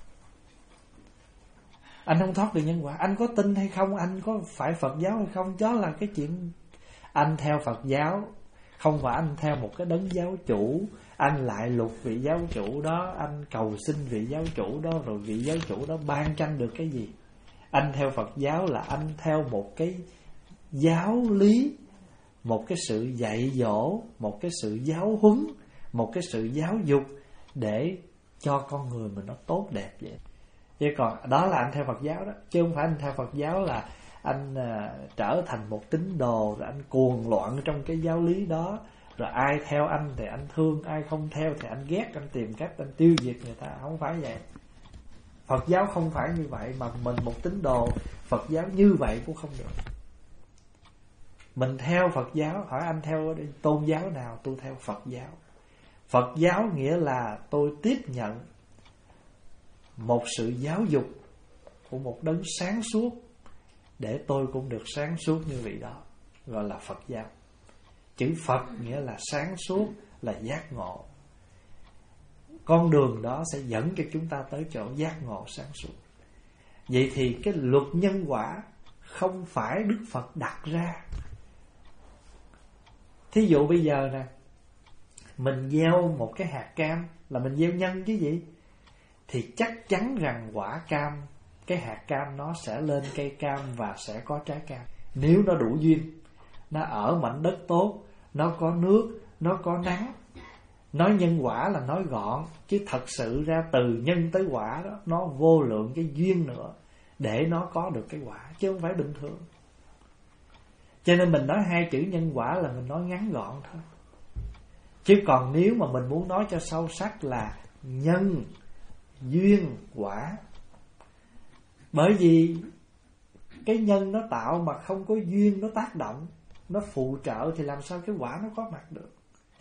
Anh không thoát được nhân quả. Anh có tin hay không, anh có phải Phật giáo hay không, đó là cái chuyện. Anh theo Phật giáo, không phải anh theo một cái đấng giáo chủ, anh lại lục vị giáo chủ đó, anh cầu xin vị giáo chủ đó, rồi vị giáo chủ đó ban cho anh được cái gì. Anh theo Phật giáo là anh theo một cái giáo lý, một cái sự dạy dỗ, một cái sự giáo huấn, một cái sự giáo dục để cho con người mình nó tốt đẹp vậy. Chứ còn đó là anh theo Phật giáo đó. Chứ không phải anh theo Phật giáo là anh à, trở thành một tín đồ, rồi anh cuồng loạn trong cái giáo lý đó, rồi ai theo anh thì anh thương, ai không theo thì anh ghét, anh tìm cách anh tiêu diệt người ta. Không phải vậy. Phật giáo không phải như vậy. Mà mình một tín đồ Phật giáo như vậy cũng không được. Mình theo Phật giáo, hỏi anh theo tôn giáo nào? Tôi theo Phật giáo. Phật giáo nghĩa là tôi tiếp nhận một sự giáo dục của một đấng sáng suốt, để tôi cũng được sáng suốt như vị đó, gọi là Phật giáo. Chữ Phật nghĩa là sáng suốt, là giác ngộ. Con đường đó sẽ dẫn cho chúng ta tới chỗ giác ngộ sáng suốt. Vậy thì cái luật nhân quả không phải Đức Phật đặt ra. Thí dụ bây giờ nè, mình gieo một cái hạt cam là mình gieo nhân chứ gì, thì chắc chắn rằng quả cam, cái hạt cam nó sẽ lên cây cam và sẽ có trái cam. Nếu nó đủ duyên, nó ở mảnh đất tốt, nó có nước, nó có nắng. Nói nhân quả là nói gọn, chứ thật sự ra từ nhân tới quả đó, nó vô lượng cái duyên nữa để nó có được cái quả, chứ không phải bình thường. Cho nên mình nói hai chữ nhân quả là mình nói ngắn gọn thôi. Chứ còn nếu mà mình muốn nói cho sâu sắc là nhân, duyên, quả. Bởi vì cái nhân nó tạo mà không có duyên nó tác động, nó phụ trợ, thì làm sao cái quả nó có mặt được.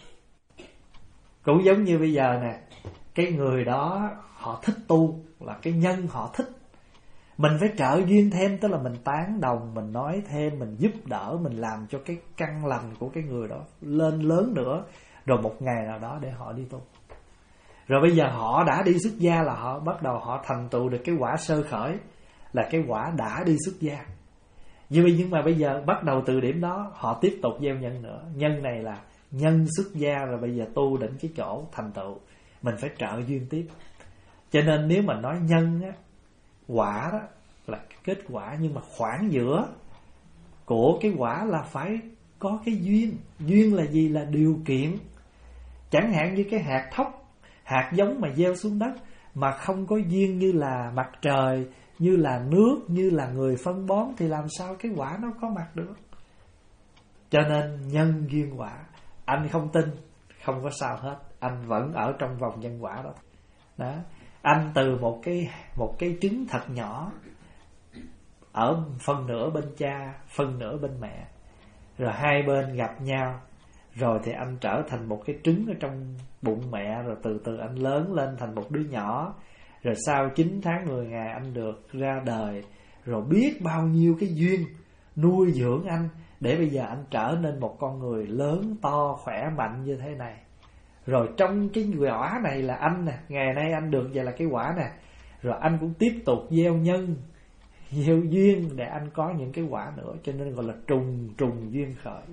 Cũng giống như bây giờ nè, cái người đó họ thích tu, là cái nhân họ thích. Mình phải trợ duyên thêm, tức là mình tán đồng, mình nói thêm, mình giúp đỡ, mình làm cho cái căn lành của cái người đó lên lớn nữa, rồi một ngày nào đó để họ đi tu. Rồi bây giờ họ đã đi xuất gia là họ bắt đầu họ thành tựu được cái quả sơ khởi, là cái quả đã đi xuất gia. Nhưng mà bây giờ bắt đầu từ điểm đó họ tiếp tục gieo nhân nữa. Nhân này là nhân xuất gia, rồi bây giờ tu đến cái chỗ thành tựu, mình phải trợ duyên tiếp. Cho nên nếu mà nói nhân á, quả đó là kết quả, nhưng mà khoảng giữa của cái quả là phải có cái duyên. Duyên là gì? Là điều kiện. Chẳng hạn như cái hạt thóc, hạt giống mà gieo xuống đất mà không có duyên như là mặt trời, như là nước, như là người phân bón, thì làm sao cái quả nó có mặt được? Cho nên nhân duyên quả. Anh không tin, không có sao hết, anh vẫn ở trong vòng nhân quả đó. Đó. Anh từ một cái một cái trứng thật nhỏ, ở phân nửa bên cha, phân nửa bên mẹ, rồi hai bên gặp nhau, rồi thì anh trở thành một cái trứng ở trong bụng mẹ, rồi từ từ anh lớn lên thành một đứa nhỏ, rồi sau chín tháng mười ngày anh được ra đời, rồi biết bao nhiêu cái duyên nuôi dưỡng anh để bây giờ anh trở nên một con người lớn to khỏe mạnh như thế này. Rồi trong cái quả này là anh nè, ngày nay anh được vậy là cái quả nè, rồi anh cũng tiếp tục gieo nhân, gieo duyên để anh có những cái quả nữa. Cho nên gọi là trùng trùng duyên khởi,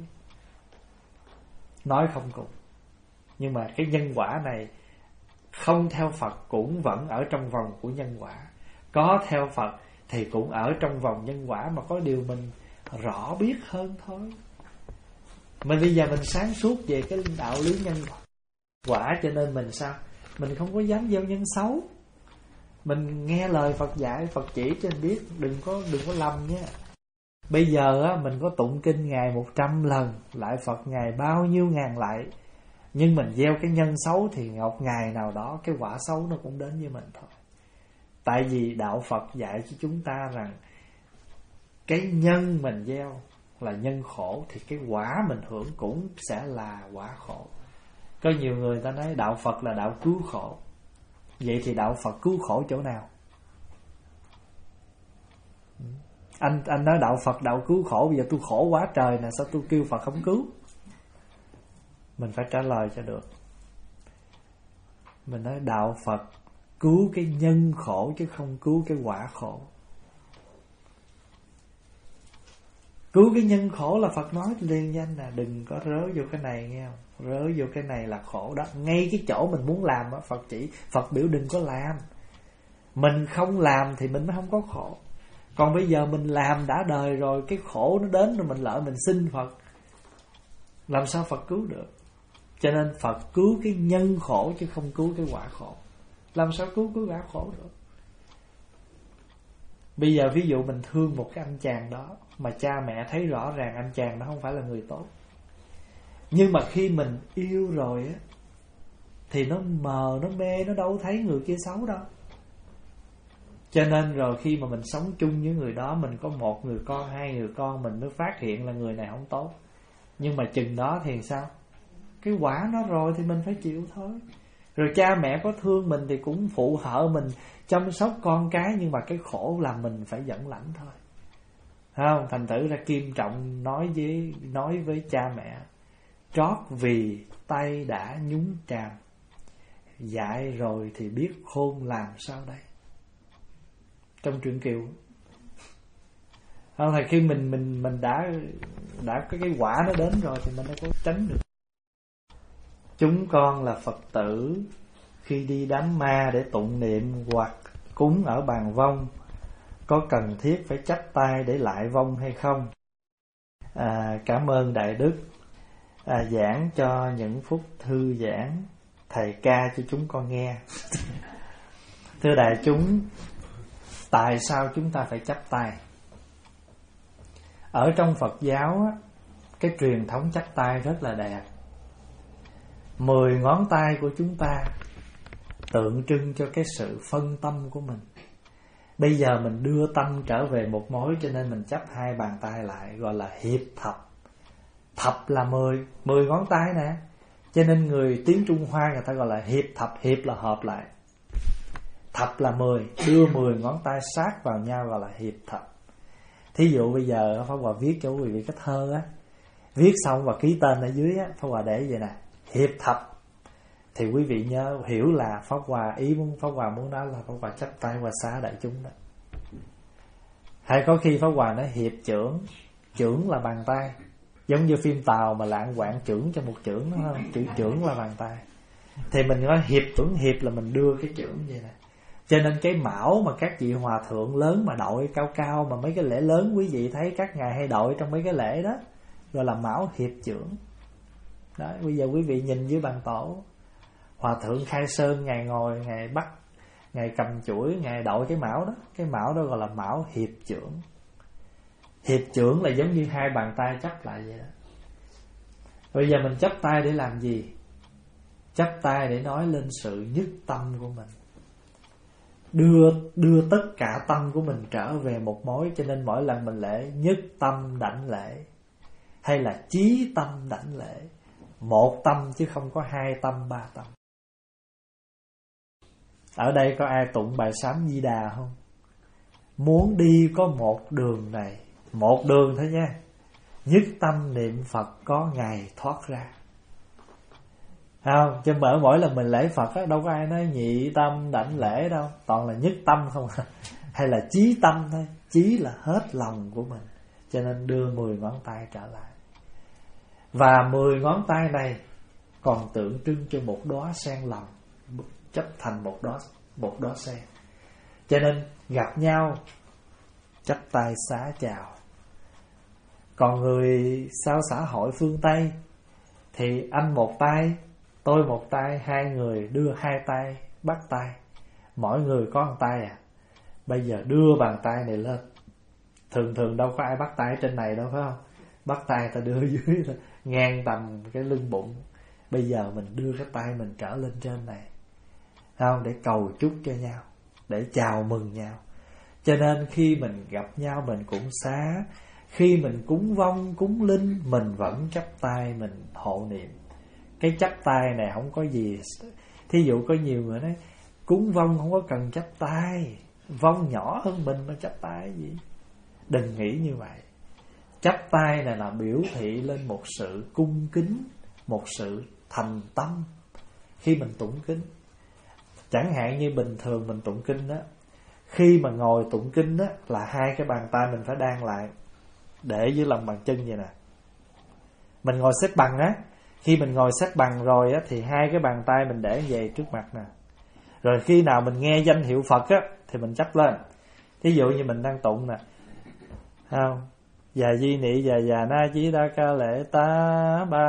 nói không cùng. Nhưng mà cái nhân quả này không theo Phật cũng vẫn ở trong vòng của nhân quả, có theo Phật thì cũng ở trong vòng nhân quả, mà có điều mình rõ biết hơn thôi. Mà bây giờ mình sáng suốt về cái đạo lý nhân quả, cho nên mình sao? Mình không có dám gieo nhân xấu. Mình nghe lời Phật dạy, Phật chỉ cho mình biết, đừng có đừng có lầm nhé. Bây giờ á, mình có tụng kinh ngày một trăm lần, lại Phật ngày bao nhiêu ngàn lại, nhưng mình gieo cái nhân xấu thì một ngày nào đó cái quả xấu nó cũng đến với mình thôi. Tại vì đạo Phật dạy cho chúng ta rằng cái nhân mình gieo là nhân khổ, thì cái quả mình hưởng cũng sẽ là quả khổ. Có nhiều người ta nói đạo Phật là đạo cứu khổ. Vậy thì đạo Phật cứu khổ chỗ nào? Anh anh nói đạo Phật đạo cứu khổ, bây giờ tôi khổ quá trời nè, sao tôi kêu Phật không cứu? Mình phải trả lời cho được. Mình nói đạo Phật cứu cái nhân khổ chứ không cứu cái quả khổ. Cứu cái nhân khổ là Phật nói liên danh là đừng có rớ vô cái này, nghe không? Rớ vô cái này là khổ đó. Ngay cái chỗ mình muốn làm đó, Phật chỉ, Phật biểu đừng có làm. Mình không làm thì mình mới không có khổ. Còn bây giờ mình làm đã đời rồi, cái khổ nó đến rồi mình lỡ mình xin Phật, làm sao Phật cứu được? Cho nên Phật cứu cái nhân khổ chứ không cứu cái quả khổ. Làm sao cứu cái quả khổ được? Bây giờ ví dụ mình thương một cái anh chàng đó, mà cha mẹ thấy rõ ràng anh chàng đó không phải là người tốt, nhưng mà khi mình yêu rồi á, thì nó mờ, nó mê, nó đâu thấy người kia xấu đâu. Cho nên rồi khi mà mình sống chung với người đó, mình có một người con, hai người con, mình mới phát hiện là người này không tốt. Nhưng mà chừng đó thì sao? Cái quả nó rồi thì mình phải chịu thôi. Rồi cha mẹ có thương mình thì cũng phụ hợ mình chăm sóc con cái, nhưng mà cái khổ là mình phải dẫn lãnh thôi. Không? Thành thử ra Kim Trọng nói với nói với cha mẹ: trót vì tay đã nhúng tràm, dạy rồi thì biết khôn làm sao đây. Trong truyện Kiều. Không, thì khi mình mình mình đã đã có cái quả nó đến rồi thì mình đâu có tránh được. Chúng con là Phật tử, khi đi đám ma để tụng niệm hoặc cúng ở bàn vong, có cần thiết phải chắp tay để lại vong hay không? À, cảm ơn Đại Đức à, giảng cho những phút thư giãn, thầy ca cho chúng con nghe. Thưa đại chúng, tại sao chúng ta phải chắp tay? Ở trong Phật giáo á, cái truyền thống chắp tay rất là đẹp. Mười ngón tay của chúng ta tượng trưng cho cái sự phân tâm của mình. Bây giờ mình đưa tâm trở về một mối, cho nên mình chắp hai bàn tay lại, gọi là hiệp thập. Thập là mười, mười ngón tay nè. Cho nên người tiếng Trung Hoa người ta gọi là hiệp thập, hiệp là hợp lại, thập là mười, đưa mười ngón tay sát vào nhau gọi là hiệp thập. Thí dụ bây giờ Pháp Hòa viết cho quý vị cái thơ á, viết xong và ký tên ở dưới á, Pháp Hòa để vậy nè, hiệp thập, thì quý vị nhớ hiểu là Pháp Hòa ý muốn Pháp Hòa muốn nói là Pháp Hòa chắp tay và xá đại chúng đó. Hay có khi Pháp Hòa nói hiệp chưởng. Chưởng là bàn tay. Giống như phim Tàu mà lạng quạng chưởng cho một chưởng, đúng không? Chữ chưởng là bàn tay. Thì mình nói hiệp chưởng, hiệp là mình đưa cái chưởng vậy nè. Cho nên cái mão mà các vị hòa thượng lớn mà đội cao cao, mà mấy cái lễ lớn quý vị thấy các ngài hay đội trong mấy cái lễ đó, gọi là mão hiệp chưởng. Đó, bây giờ quý vị nhìn dưới bàn tổ, Hòa thượng Khai Sơn ngài ngồi, ngài bắt, ngài cầm chuỗi, ngài đội cái mão đó. Cái mão đó gọi là mão hiệp chưởng. Hiệp chưởng là giống như hai bàn tay chắp lại vậy đó. Bây giờ mình chắp tay để làm gì? Chắp tay để nói lên sự nhất tâm của mình, Đưa đưa tất cả tâm của mình trở về một mối. Cho nên mỗi lần mình lễ nhất tâm đảnh lễ, hay là chí tâm đảnh lễ. Một tâm chứ không có hai tâm, ba tâm. Ở đây có ai tụng bài Sám Di Đà không? Muốn đi có một đường này, một đường thôi nha. Nhất tâm niệm Phật có ngày thoát ra. Không, chứ bởi mỗi lần mình lễ Phật á, đâu có ai nói nhị tâm đảnh lễ đâu. Toàn là nhất tâm không. Hay là chí tâm thôi. Chí là hết lòng của mình. Cho nên đưa mười ngón tay trở lại. Và mười ngón tay này còn tượng trưng cho một đóa sen lòng, chấp thành một đóa một đóa sen. Cho nên gặp nhau chắp tay xá chào. Còn người sau xã hội phương Tây thì anh một tay, tôi một tay, hai người đưa hai tay bắt tay. Mỗi người có một tay à. Bây giờ đưa bàn tay này lên. Thường thường đâu có ai bắt tay trên này đâu, phải không? Bắt tay ta đưa dưới thôi, ngang tầm cái lưng bụng. Bây giờ mình đưa cái tay mình trở lên trên này, không? Để cầu chúc cho nhau, để chào mừng nhau. Cho nên khi mình gặp nhau mình cũng xá. Khi mình cúng vong, cúng linh, mình vẫn chắp tay mình hộ niệm. Cái chắp tay này không có gì. Thí dụ có nhiều người nói cúng vong không có cần chắp tay, vong nhỏ hơn mình mà chắp tay gì. Đừng nghĩ như vậy. Chắp tay này là biểu thị lên một sự cung kính, một sự thành tâm khi mình tụng kinh. Chẳng hạn như bình thường mình tụng kinh đó, khi mà ngồi tụng kinh đó là hai cái bàn tay mình phải đan lại, để dưới lòng bàn chân vậy nè. Mình ngồi xếp bằng á, khi mình ngồi xếp bằng rồi á thì hai cái bàn tay mình để về trước mặt nè. Rồi khi nào mình nghe danh hiệu Phật á thì mình chắp lên. Thí dụ như mình đang tụng nè, không? Già di nị già già na chí đa ca lễ ta ba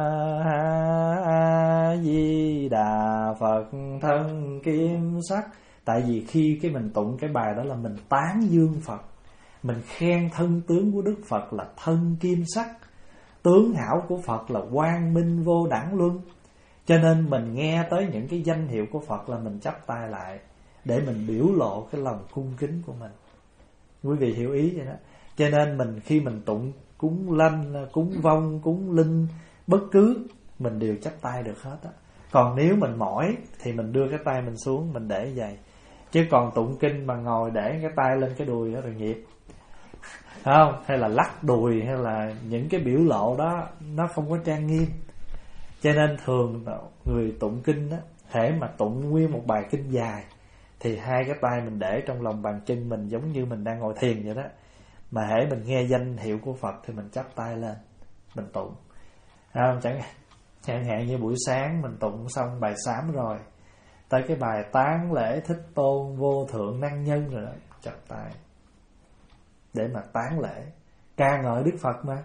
a di đà Phật thân kim sắc. Tại vì khi cái mình tụng cái bài đó là mình tán dương Phật, mình khen thân tướng của Đức Phật là thân kim sắc, tướng hảo của Phật là quang minh vô đẳng luân. Cho nên mình nghe tới những cái danh hiệu của Phật là mình chắp tay lại, để mình biểu lộ cái lòng cung kính của mình. Quý vị hiểu ý vậy đó. Cho nên mình khi mình tụng cúng lanh, cúng vong, cúng linh, bất cứ mình đều chắp tay được hết á. Còn nếu mình mỏi thì mình đưa cái tay mình xuống, mình để vậy. Chứ còn tụng kinh mà ngồi để cái tay lên cái đùi đó rồi nghiệp, không? Hay là lắc đùi, hay là những cái biểu lộ đó nó không có trang nghiêm. Cho nên thường người tụng kinh đó, hễ mà tụng nguyên một bài kinh dài thì hai cái tay mình để trong lòng bàn chân mình, giống như mình đang ngồi thiền vậy đó. Mà hễ mình nghe danh hiệu của Phật thì mình chắp tay lên, mình tụng, không? Chẳng, chẳng hạn như buổi sáng mình tụng xong bài sám rồi, tới cái bài tán lễ Thích Tôn vô thượng năng nhân rồi đó, chắp tay để mà tán lễ, ca ngợi Đức Phật mà.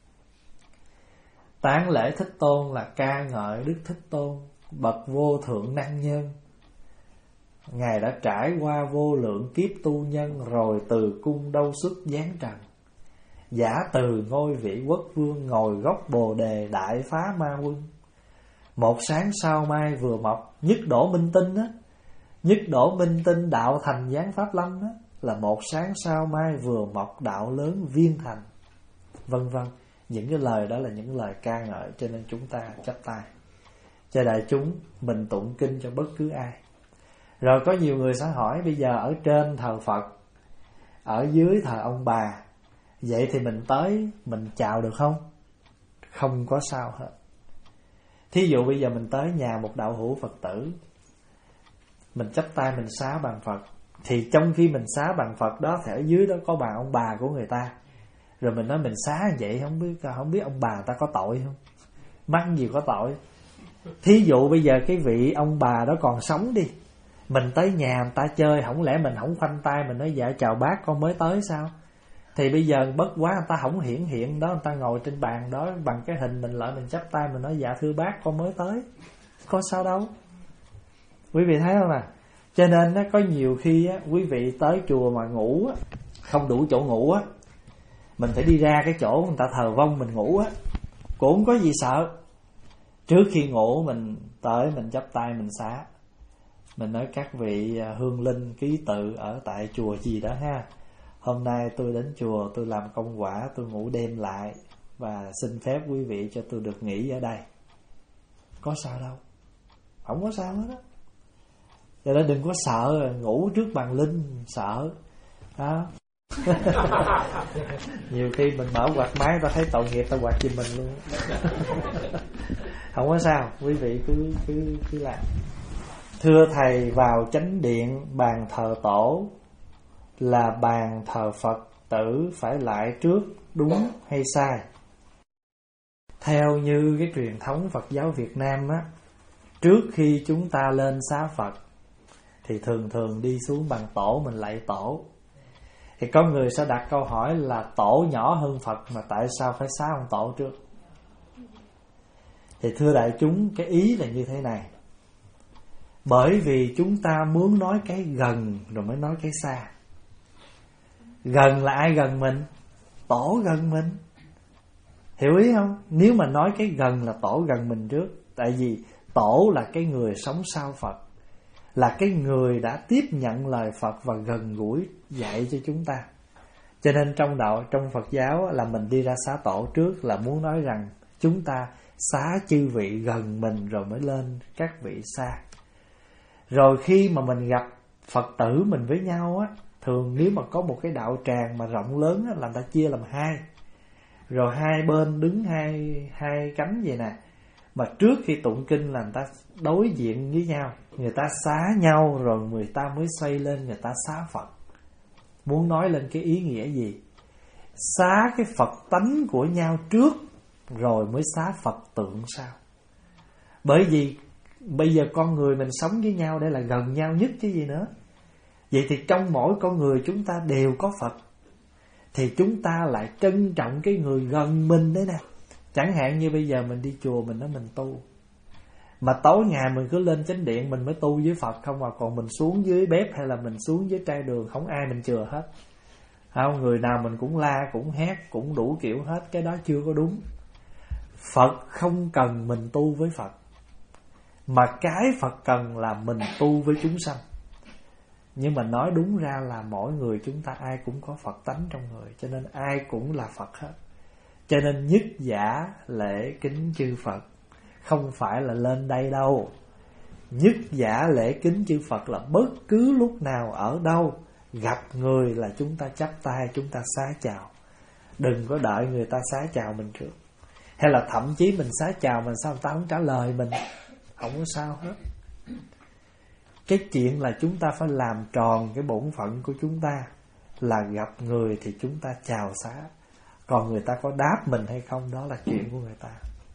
Tán lễ Thích Tôn là ca ngợi Đức Thích Tôn, bậc vô thượng năng nhân. Ngài đã trải qua vô lượng kiếp tu nhân, rồi từ cung đâu xuất giáng trần, giả từ ngôi vị quốc vương, ngồi gốc bồ đề đại phá ma quân. Một sáng sao mai vừa mọc, nhất đổ minh tinh á, nhất đổ minh tinh đạo thành giáng pháp lâm á, là một sáng sao mai vừa mọc đạo lớn viên thành, vân vân. Những cái lời đó là những lời ca ngợi, cho nên chúng ta chắp tay cho đại chúng mình tụng kinh cho bất cứ ai. Rồi có nhiều người sẽ hỏi, bây giờ ở trên thờ Phật, ở dưới thờ ông bà, vậy thì mình tới mình chào được không? Không có sao hết. Thí dụ bây giờ mình tới nhà một đạo hữu Phật tử, mình chắp tay mình xá bàn Phật, Thì trong khi mình xá bằng Phật đó, thì ở dưới đó có bàn ông bà của người ta. Rồi mình nói mình xá vậy, không biết không biết ông bà người ta có tội không? Mắc gì có tội. Thí dụ bây giờ cái vị ông bà đó còn sống đi, mình tới nhà người ta chơi, không lẽ mình không khoanh tay mình nói dạ chào bác con mới tới sao? Thì bây giờ bất quá người ta không hiển hiện đó, người ta ngồi trên bàn đó bằng cái hình mình lại, mình chắp tay mình nói dạ thưa bác con mới tới, có sao đâu. Quý vị thấy không à? Cho nên á, có nhiều khi á, quý vị tới chùa mà ngủ á, không đủ chỗ ngủ á, mình phải đi ra cái chỗ người ta thờ vong mình ngủ á, cũng không có gì sợ. Trước khi ngủ mình tới mình chắp tay mình xá, mình nói các vị hương linh ký tự ở tại chùa gì đó ha, hôm nay tôi đến chùa tôi làm công quả, tôi ngủ đêm lại và xin phép quý vị cho tôi được nghỉ ở đây. Có sao đâu, không có sao hết á. Cho nên đừng có sợ ngủ trước bàn linh, sợ đó. Nhiều khi mình mở quạt máy ta thấy tội nghiệp ta quạt giùm mình luôn. Không có sao, quý vị cứ cứ cứ làm. Thưa thầy, vào chánh điện bàn thờ tổ là bàn thờ Phật tử phải lại trước, đúng hay sai? Theo như cái truyền thống Phật giáo Việt Nam á, trước khi chúng ta lên xá Phật thì thường thường đi xuống bàn tổ mình lạy tổ. Thì có người sẽ đặt câu hỏi là tổ nhỏ hơn Phật mà tại sao phải xá ông tổ trước? Thì thưa đại chúng, cái ý là như thế này. Bởi vì chúng ta muốn nói cái gần rồi mới nói cái xa. Gần là ai gần mình? Tổ gần mình. Hiểu ý không? Nếu mà nói cái gần là tổ gần mình trước. Tại vì tổ là cái người sống sau Phật, là cái người đã tiếp nhận lời Phật và gần gũi dạy cho chúng ta. Cho nên trong đạo, trong Phật giáo là mình đi ra xá tổ trước là muốn nói rằng chúng ta xá chư vị gần mình rồi mới lên các vị xa. Rồi khi mà mình gặp Phật tử mình với nhau á, thường nếu mà có một cái đạo tràng mà rộng lớn á, là người ta chia làm hai. Rồi hai bên đứng hai, hai cánh vậy nè. Mà trước khi tụng kinh là người ta đối diện với nhau, người ta xá nhau rồi người ta mới xoay lên người ta xá Phật. Muốn nói lên cái ý nghĩa gì? Xá cái Phật tánh của nhau trước rồi mới xá Phật tượng sau. Bởi vì bây giờ con người mình sống với nhau để là gần nhau nhất chứ gì nữa. Vậy thì trong mỗi con người chúng ta đều có Phật, thì chúng ta lại trân trọng cái người gần mình đấy nè. Chẳng hạn như bây giờ mình đi chùa mình nói mình tu, mà tối ngày mình cứ lên chánh điện mình mới tu với Phật không à, còn mình xuống dưới bếp hay là mình xuống dưới trai đường không ai mình chừa hết. Không, người nào mình cũng la, cũng hét, cũng đủ kiểu hết. Cái đó chưa có đúng. Phật không cần mình tu với Phật, mà cái Phật cần là mình tu với chúng sanh. Nhưng mà nói đúng ra là mỗi người chúng ta ai cũng có Phật tánh trong người, cho nên ai cũng là Phật hết. Cho nên nhất giả lễ kính chư Phật, không phải là lên đây đâu. Nhất giả lễ kính chư Phật là bất cứ lúc nào ở đâu gặp người là chúng ta chắp tay, chúng ta xá chào. Đừng có đợi người ta xá chào mình trước. Hay là thậm chí mình xá chào mình sao người ta không trả lời mình, không có sao hết. Cái chuyện là chúng ta phải làm tròn cái bổn phận của chúng ta, là gặp người thì chúng ta chào xá. Còn người ta có đáp mình hay không, đó là chuyện của người ta.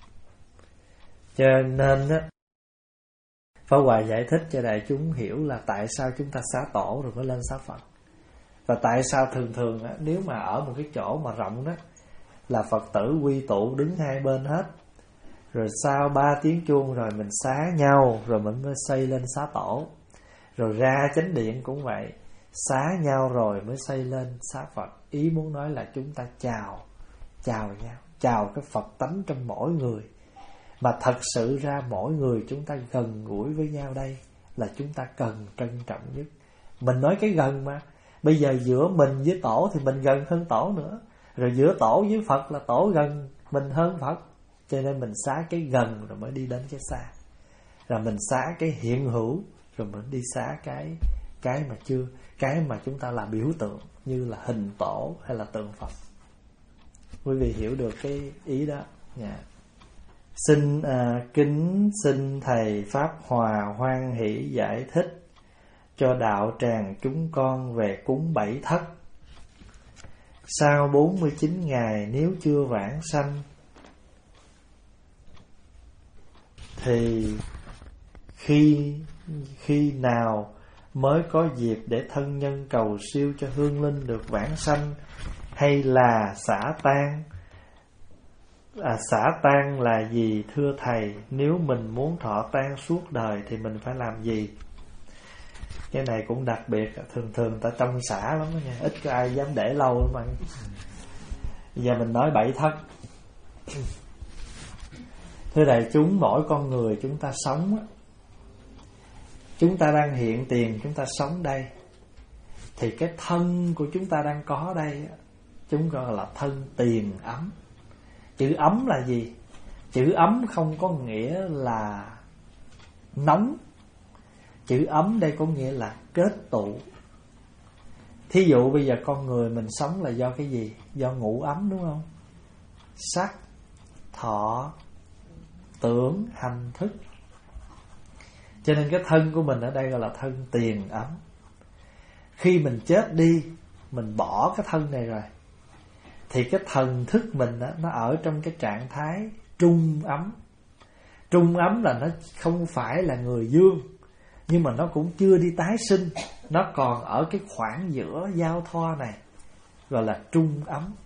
Cho nên á, Pháp Hòa giải thích cho đại chúng hiểu là tại sao chúng ta xá tổ rồi mới lên xá Phật. Và tại sao thường thường á, nếu mà ở một cái chỗ mà rộng đó, là Phật tử quy tụ đứng hai bên hết. Rồi sau ba tiếng chuông rồi mình xá nhau, rồi mình mới xây lên xá tổ. Rồi ra chánh điện cũng vậy, xá nhau rồi mới xây lên xá Phật. Ý muốn nói là chúng ta chào, chào nhau, chào cái Phật tánh trong mỗi người. Mà thật sự ra mỗi người chúng ta gần gũi với nhau đây là chúng ta cần trân trọng nhất. Mình nói cái gần mà, bây giờ giữa mình với tổ thì mình gần hơn tổ nữa. Rồi giữa tổ với Phật là tổ gần mình hơn Phật. Cho nên mình xá cái gần rồi mới đi đến cái xa. Rồi mình xá cái hiện hữu rồi mình đi xá cái cái mà chưa, cái mà chúng ta là biểu tượng, như là hình tổ hay là tượng Phật. Quý vị hiểu được cái ý đó nha. Xin à, kính xin thầy Pháp Hòa hoan hỷ giải thích cho đạo tràng chúng con về cúng bảy thất. Sau bốn mươi chín ngày nếu chưa vãng sanh thì khi khi nào mới có dịp để thân nhân cầu siêu cho hương linh được vãng sanh, hay là xả tan? À, xả tan là gì thưa thầy? Nếu mình muốn thọ tan suốt đời thì mình phải làm gì? Cái này cũng đặc biệt, thường thường ta trong xả lắm đó nha, ít có ai dám để lâu lắm mà. Giờ mình nói bảy thất. Thưa đại chúng, mỗi con người chúng ta sống, chúng ta đang hiện tiền, chúng ta sống đây, thì cái thân của chúng ta đang có đây, chúng gọi là thân tiền ấm. Chữ ấm là gì? Chữ ấm không có nghĩa là nóng. Chữ ấm đây có nghĩa là kết tụ. Thí dụ bây giờ con người mình sống là do cái gì? Do ngũ ấm đúng không? Sắc, thọ, tưởng, hành, thức. Cho nên cái thân của mình ở đây gọi là thân tiền ấm. Khi mình chết đi, mình bỏ cái thân này rồi, thì cái thần thức mình đó, nó ở trong cái trạng thái trung ấm. Trung ấm là nó không phải là người dương, nhưng mà nó cũng chưa đi tái sinh, nó còn ở cái khoảng giữa giao thoa này, gọi là trung ấm.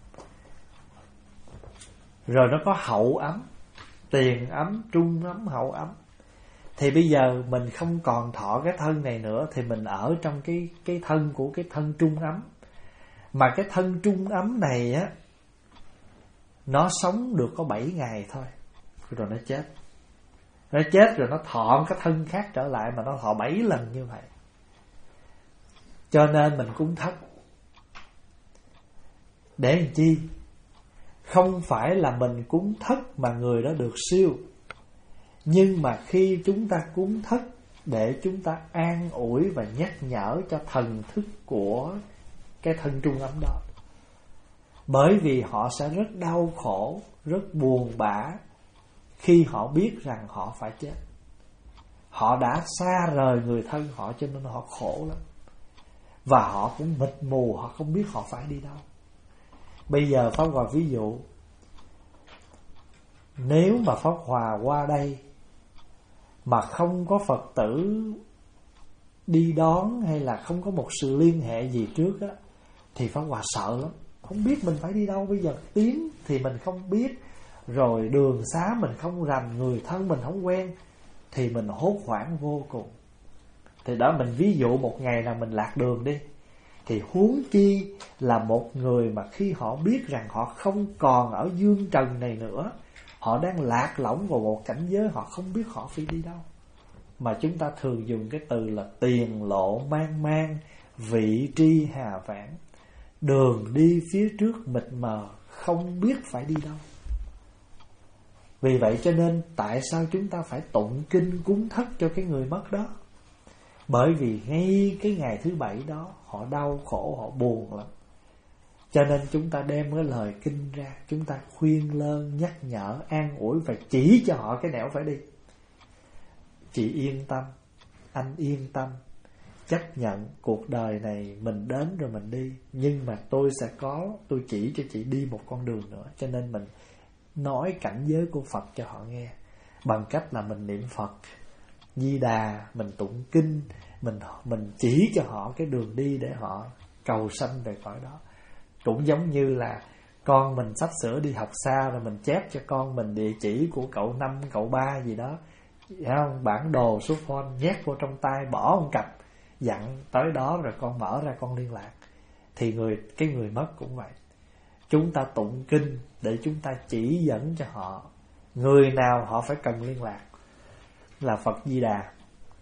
Rồi nó có hậu ấm, tiền ấm, trung ấm, hậu ấm. Thì bây giờ mình không còn thọ cái thân này nữa, thì mình ở trong cái, cái thân của cái thân trung ấm. Mà cái thân trung ấm này á, nó sống được có bảy ngày thôi, rồi nó chết. Nó chết rồi nó thọ cái thân khác trở lại, mà nó thọ bảy lần như vậy. Cho nên mình cúng thất để làm chi? Không phải là mình cúng thất mà người đó được siêu, nhưng mà khi chúng ta cúng thất để chúng ta an ủi và nhắc nhở cho thần thức của cái thân trung ấm đó. Bởi vì họ sẽ rất đau khổ, rất buồn bã khi họ biết rằng họ phải chết. Họ đã xa rời người thân họ, cho nên họ khổ lắm. Và họ cũng mịt mù, họ không biết họ phải đi đâu. Bây giờ Pháp Hòa ví dụ, nếu mà Pháp Hòa qua đây mà không có Phật tử đi đón, hay là không có một sự liên hệ gì trước á, thì Pháp Hòa sợ lắm. Không biết mình phải đi đâu. Bây giờ tiếng thì mình không biết, rồi đường xá mình không rành, người thân mình không quen, thì mình hốt hoảng vô cùng. Thì đó, mình ví dụ một ngày nào mình lạc đường đi, thì huống chi là một người mà khi họ biết rằng họ không còn ở dương trần này nữa, họ đang lạc lõng vào một cảnh giới họ không biết họ phải đi đâu. Mà chúng ta thường dùng cái từ là tiền lộ mang mang, vị tri hà vãng. Đường đi phía trước mịt mờ, không biết phải đi đâu. Vì vậy cho nên tại sao chúng ta phải tụng kinh cúng thất cho cái người mất đó? Bởi vì ngay cái ngày thứ bảy đó họ đau khổ, họ buồn lắm. Cho nên chúng ta đem cái lời kinh ra, chúng ta khuyên lơn, nhắc nhở, an ủi và chỉ cho họ cái nẻo phải đi. Chị yên tâm, anh yên tâm, chấp nhận cuộc đời này mình đến rồi mình đi, nhưng mà tôi sẽ có, tôi chỉ cho chị đi một con đường nữa. Cho nên mình nói cảnh giới của Phật cho họ nghe, bằng cách là mình niệm Phật Di Đà, mình tụng kinh, mình mình chỉ cho họ cái đường đi để họ cầu sanh về cõi đó. Cũng giống như là con mình sắp sửa đi học xa, rồi mình chép cho con mình địa chỉ của cậu năm, cậu ba gì đó, không? Bản đồ số phone nhét vô trong tay, bỏ một cặp, dặn tới đó rồi con mở ra con liên lạc. Thì người cái người mất cũng vậy. Chúng ta tụng kinh để chúng ta chỉ dẫn cho họ người nào họ phải cần liên lạc, là Phật Di Đà.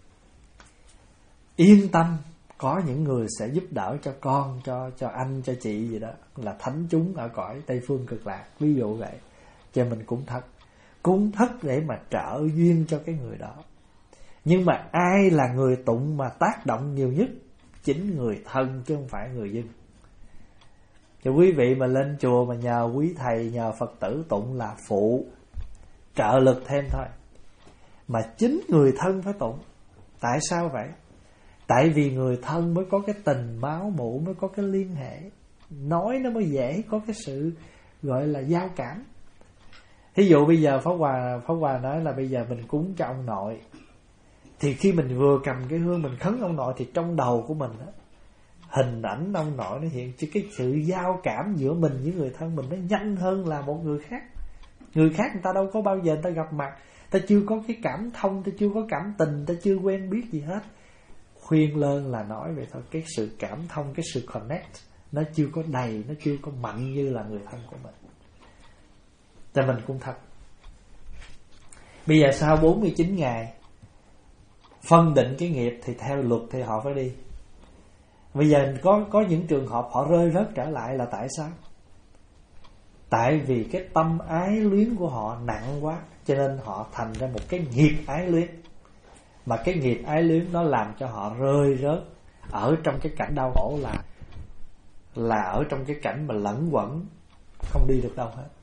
Yên tâm, có những người sẽ giúp đỡ cho con, cho cho anh, cho chị gì đó, là thánh chúng ở cõi Tây Phương Cực Lạc, ví dụ vậy. Cho mình cúng thất, cúng thất để mà trợ duyên cho cái người đó. Nhưng mà ai là người tụng mà tác động nhiều nhất? Chính người thân, chứ không phải người dân. Cho quý vị mà lên chùa mà nhờ quý thầy, nhờ Phật tử tụng là phụ, trợ lực thêm thôi. Mà chính người thân phải tụng. Tại sao vậy? Tại vì người thân mới có cái tình máu mủ, mới có cái liên hệ, nói nó mới dễ có cái sự gọi là giao cảm. Ví dụ bây giờ Pháp Hòa Pháp Hòa nói là bây giờ mình cúng cho ông nội, thì khi mình vừa cầm cái hương mình khấn ông nội, thì trong đầu của mình đó, hình ảnh ông nội nó hiện, chứ cái sự giao cảm giữa mình với người thân mình nó nhanh hơn là một người khác. Người khác người ta đâu có bao giờ người ta gặp mặt, ta chưa có cái cảm thông, ta chưa có cảm tình, ta chưa quen biết gì hết. Khuyên lơn là nói vậy thôi, cái sự cảm thông, cái sự connect nó chưa có đầy, nó chưa có mạnh như là người thân của mình. Cho mình cũng thật. Bây giờ sau bốn mươi chín ngày phân định cái nghiệp thì theo luật thì họ phải đi. Bây giờ có có những trường hợp họ rơi rớt trở lại là tại sao? Tại vì cái tâm ái luyến của họ nặng quá, cho nên họ thành ra một cái nghiệp ái luyến. Mà cái nghiệp ái luyến nó làm cho họ rơi rớt ở trong cái cảnh đau khổ, là là ở trong cái cảnh mà lẫn quẩn, không đi được đâu hết.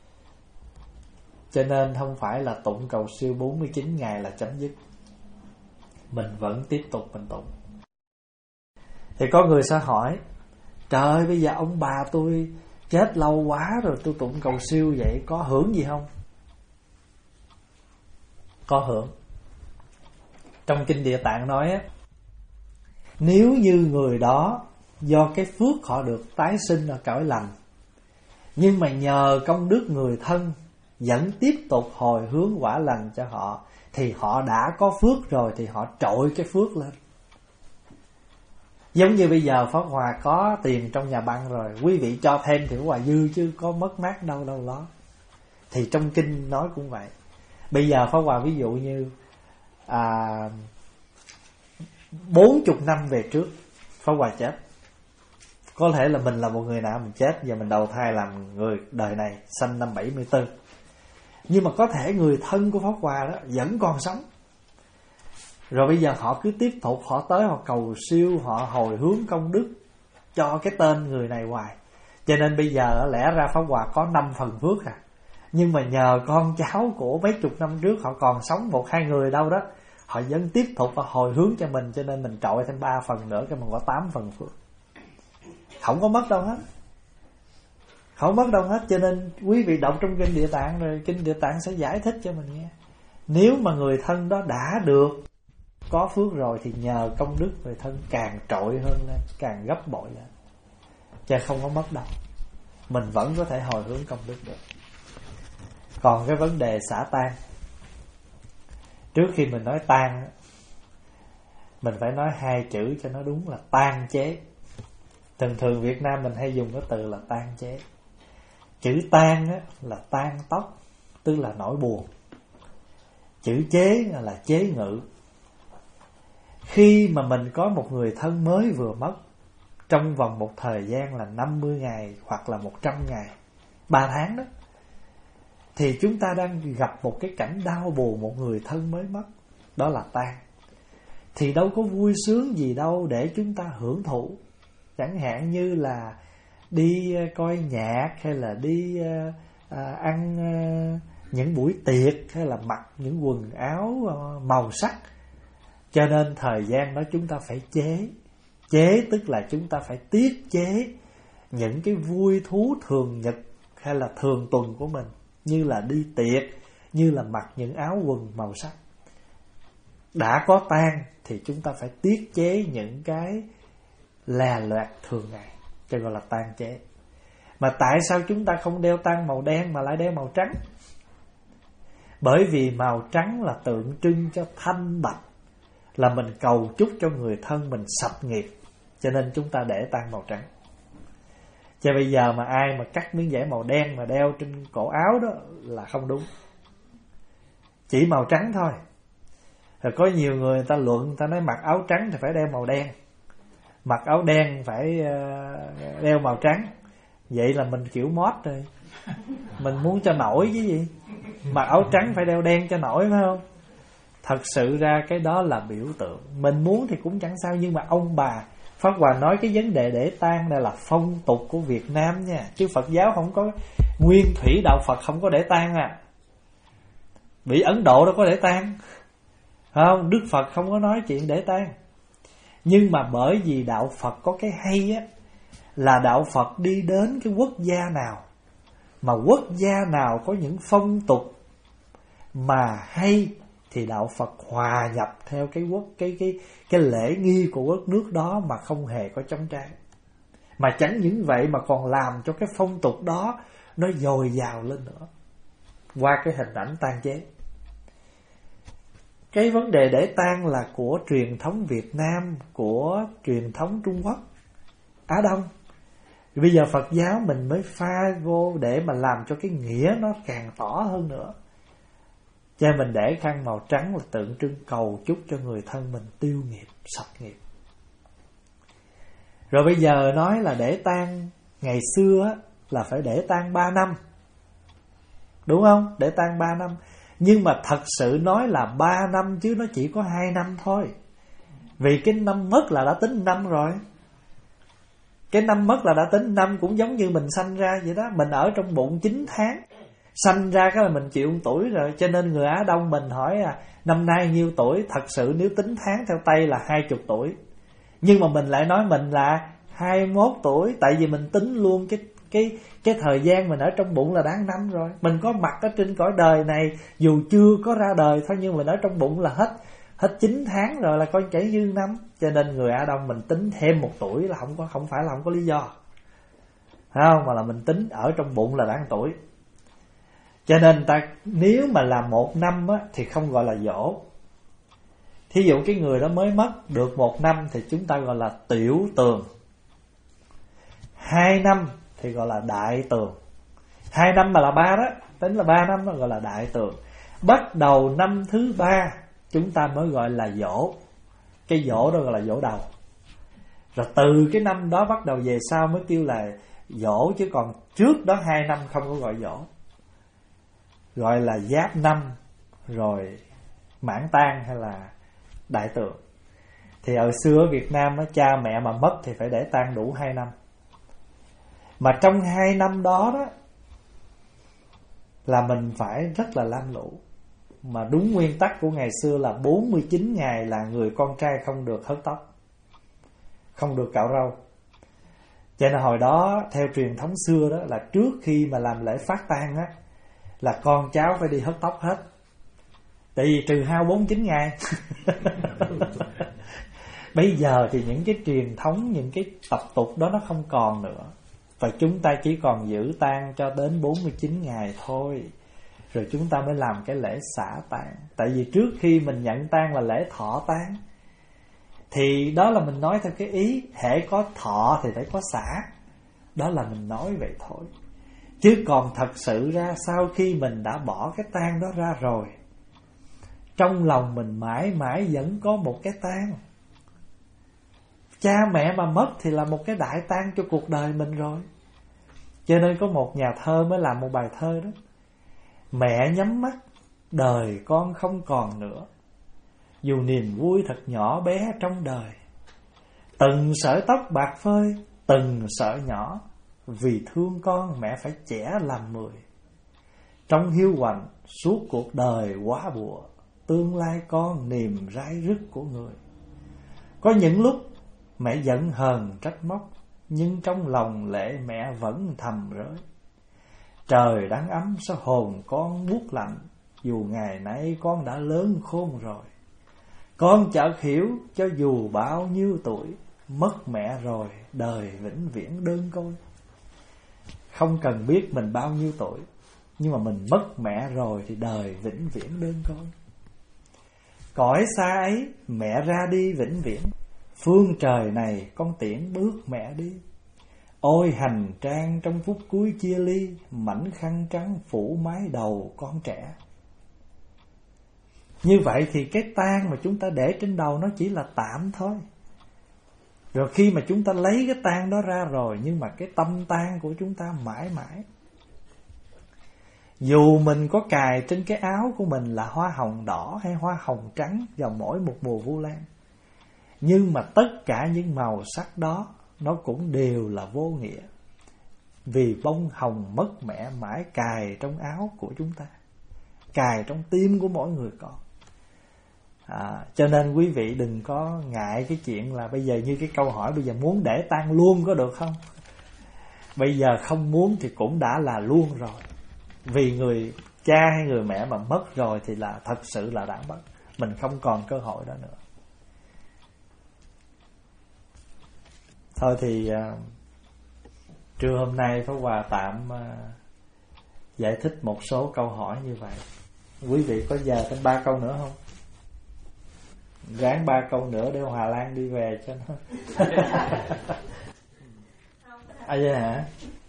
Cho nên không phải là tụng cầu siêu bốn mươi chín ngày là chấm dứt, mình vẫn tiếp tục mình tụng. Thì có người sẽ hỏi: trời ơi, bây giờ ông bà tôi chết lâu quá rồi, tôi tụng cầu siêu vậy có hưởng gì không? Có hưởng. Trong Kinh Địa Tạng nói á, nếu như người đó do cái phước họ được tái sinh ở cõi lành, nhưng mà nhờ công đức người thân vẫn tiếp tục hồi hướng quả lành cho họ, thì họ đã có phước rồi, thì họ trội cái phước lên. Giống như bây giờ Pháp Hòa có tiền trong nhà băng rồi, quý vị cho thêm thì Pháp Hòa dư chứ có mất mát đâu đâu đó. Thì trong kinh nói cũng vậy. Bây giờ Pháp Hòa ví dụ như à, bốn chục năm về trước Pháp Hòa chết, có thể là mình là một người nào mình chết, giờ mình đầu thai làm người đời này, sanh năm bảy mươi tư. Nhưng mà có thể người thân của Pháp Hòa đó vẫn còn sống. Rồi bây giờ họ cứ tiếp tục, họ tới họ cầu siêu, họ hồi hướng công đức cho cái tên người này hoài. Cho nên bây giờ lẽ ra Pháp Hòa có năm phần phước à. Nhưng mà nhờ con cháu của mấy chục năm trước họ còn sống một hai người đâu đó, họ vẫn tiếp tục và hồi hướng cho mình, cho nên mình trội thêm ba phần nữa, cái mình có tám phần phước. Không có mất đâu hết. Không mất đâu hết. Cho nên quý vị đọc trong Kinh Địa Tạng rồi, Kinh Địa Tạng sẽ giải thích cho mình nghe. Nếu mà người thân đó đã được có phước rồi, thì nhờ công đức người thân càng trội hơn lên, càng gấp bội lên, chứ không có mất đâu. Mình vẫn có thể hồi hướng công đức được. Còn cái vấn đề xả tan, trước khi mình nói tan, mình phải nói hai chữ cho nó đúng là tan chế. Thường thường Việt Nam mình hay dùng cái từ là tan chế. Chữ tan á, là tan tóc, tức là nỗi buồn. Chữ chế là chế ngự. Khi mà mình có một người thân mới vừa mất, trong vòng một thời gian là năm mươi ngày hoặc là một trăm ngày, ba tháng đó, thì chúng ta đang gặp một cái cảnh đau buồn một người thân mới mất. Đó là tan. Thì đâu có vui sướng gì đâu để chúng ta hưởng thụ. Chẳng hạn như là đi coi nhạc, hay là đi à, ăn à, những buổi tiệc, hay là mặc những quần áo à, màu sắc. Cho nên thời gian đó chúng ta phải chế. Chế tức là chúng ta phải tiết chế những cái vui thú thường nhật hay là thường tuần của mình, như là đi tiệc, như là mặc những áo quần màu sắc. Đã có tang thì chúng ta phải tiết chế những cái là loạt thường ngày, cho gọi là tang chế. Mà tại sao chúng ta không đeo tang màu đen mà lại đeo màu trắng? Bởi vì màu trắng là tượng trưng cho thanh bạch, là mình cầu chúc cho người thân mình sạch nghiệp, cho nên chúng ta để tang màu trắng. Chứ bây giờ mà ai mà cắt miếng vải màu đen mà đeo trên cổ áo đó là không đúng. Chỉ màu trắng thôi. Rồi có nhiều người người ta luận, người ta nói mặc áo trắng thì phải đeo màu đen, mặc áo đen phải đeo màu trắng. Vậy là mình kiểu mót rồi. Mình muốn cho nổi chứ gì. Mặc áo trắng phải đeo đen cho nổi, phải không? Thật sự ra cái đó là biểu tượng. Mình muốn thì cũng chẳng sao. Nhưng mà ông bà Pháp Hòa nói cái vấn đề để tang đây là phong tục của Việt Nam nha, chứ Phật giáo không có. Nguyên thủy đạo Phật không có để tang à. Bị Ấn Độ đâu có để tang, không? Đức Phật không có nói chuyện để tang. Nhưng mà bởi vì đạo Phật có cái hay á, là đạo Phật đi đến cái quốc gia nào, mà quốc gia nào có những phong tục mà hay, thì đạo Phật hòa nhập theo cái quốc cái cái cái lễ nghi của đất nước đó mà không hề có chống trái. Mà chẳng những vậy mà còn làm cho cái phong tục đó nó dồi dào lên nữa qua cái hình ảnh tang chế. Cái vấn đề để tang là của truyền thống Việt Nam, của truyền thống Trung Quốc, Á Đông. Bây giờ Phật giáo mình mới pha vô để mà làm cho cái nghĩa nó càng tỏ hơn nữa. Cho nên mình để khăn màu trắng là tượng trưng cầu chúc cho người thân mình tiêu nghiệp, sạch nghiệp. Rồi bây giờ nói là để tang ngày xưa là phải để tang ba năm, đúng không? Để tang ba năm. Nhưng mà thật sự nói là ba năm chứ nó chỉ có hai năm thôi. Vì cái năm mất là đã tính năm rồi. Cái năm mất là đã tính năm, cũng giống như mình sanh ra vậy đó. Mình ở trong bụng chín tháng, sanh ra cái là mình chịu một tuổi rồi. Cho nên người Á Đông mình hỏi à, năm nay nhiêu tuổi? Thật sự nếu tính tháng theo Tây là hai mươi tuổi. Nhưng mà mình lại nói mình là hai mươi mốt tuổi. Tại vì mình tính luôn cái cái cái thời gian mình ở trong bụng là đáng năm rồi. Mình có mặt ở trên cõi đời này, dù chưa có ra đời thôi, nhưng mình ở trong bụng là hết hết chín tháng rồi, là coi chảy dư năm. Cho nên người Á Đông mình tính thêm một tuổi là không có không phải là không có lý do, phải không? Mà là mình tính ở trong bụng là đáng tuổi. Cho nên ta nếu mà là một năm á, thì không gọi là dỗ. Thí dụ cái người đó mới mất được một năm thì chúng ta gọi là tiểu tường. Hai năm thì gọi là đại tường. Hai năm mà là ba đó, tính là ba năm nó gọi là đại tường. Bắt đầu năm thứ ba chúng ta mới gọi là dỗ. Cái dỗ đó gọi là dỗ đầu. Rồi từ cái năm đó bắt đầu về sau mới kêu là dỗ, chứ còn trước đó hai năm không có gọi dỗ. Gọi là giáp năm, rồi mãn tang hay là đại tường. Thì ở xưa ở Việt Nam á, cha mẹ mà mất thì phải để tang đủ hai năm. Mà trong hai năm đó đó là mình phải rất là lam lũ. Mà đúng nguyên tắc của ngày xưa là bốn mươi chín ngày là người con trai không được hớt tóc, không được cạo râu. Cho nên hồi đó theo truyền thống xưa đó là trước khi mà làm lễ phát tang á, là con cháu phải đi hớt tóc hết. Tại vì trừ hao bốn mươi chín ngày. Bây giờ thì những cái truyền thống, những cái tập tục đó nó không còn nữa. Và chúng ta chỉ còn giữ tang cho đến bốn mươi chín ngày thôi. Rồi chúng ta mới làm cái lễ xả tang. Tại vì trước khi mình nhận tang là lễ thọ tang. Thì đó là mình nói theo cái ý hễ có thọ thì phải có xả. Đó là mình nói vậy thôi. Chứ còn thật sự ra sau khi mình đã bỏ cái tang đó ra rồi, trong lòng mình mãi mãi vẫn có một cái tang. Cha mẹ mà mất thì là một cái đại tang cho cuộc đời mình rồi. Cho nên có một nhà thơ mới làm một bài thơ đó: mẹ nhắm mắt, đời con không còn nữa, dù niềm vui thật nhỏ bé trong đời. Từng sợi tóc bạc phơi, từng sợi nhỏ, vì thương con mẹ phải trẻ làm mười. Trong hiu quạnh suốt cuộc đời quá bùa, tương lai con niềm rai rứt của người. Có những lúc mẹ giận hờn trách móc, nhưng trong lòng lệ mẹ vẫn thầm rơi. Trời đang ấm sao hồn con buốt lạnh, dù ngày nay con đã lớn khôn rồi. Con chợt hiểu cho dù bao nhiêu tuổi, mất mẹ rồi đời vĩnh viễn đơn côi. Không cần biết mình bao nhiêu tuổi, nhưng mà mình mất mẹ rồi thì đời vĩnh viễn đơn côi. Cõi xa ấy mẹ ra đi vĩnh viễn, phương trời này con tiễn bước mẹ đi. Ôi hành trang trong phút cuối chia ly, mảnh khăn trắng phủ mái đầu con trẻ. Như vậy thì cái tang mà chúng ta để trên đầu nó chỉ là tạm thôi. Rồi khi mà chúng ta lấy cái tang đó ra rồi, nhưng mà cái tâm tang của chúng ta mãi mãi. Dù mình có cài trên cái áo của mình là hoa hồng đỏ hay hoa hồng trắng vào mỗi một mùa Vu Lan, nhưng mà tất cả những màu sắc đó nó cũng đều là vô nghĩa. Vì bông hồng mất mẹ mãi cài trong áo của chúng ta, cài trong tim của mỗi người con. à, cho nên quý vị đừng có ngại cái chuyện là bây giờ như cái câu hỏi bây giờ muốn để tang luôn có được không? Bây giờ không muốn thì cũng đã là luôn rồi. Vì người cha hay người mẹ mà mất rồi thì là thật sự là đã mất. Mình không còn cơ hội đó nữa. Thôi thì uh, trưa hôm nay Pháp Hòa tạm uh, giải thích một số câu hỏi như vậy. Quý vị có giờ thêm ba câu nữa không? Gán ba câu nữa để Hòa Lan đi về cho nó. À vậy hả?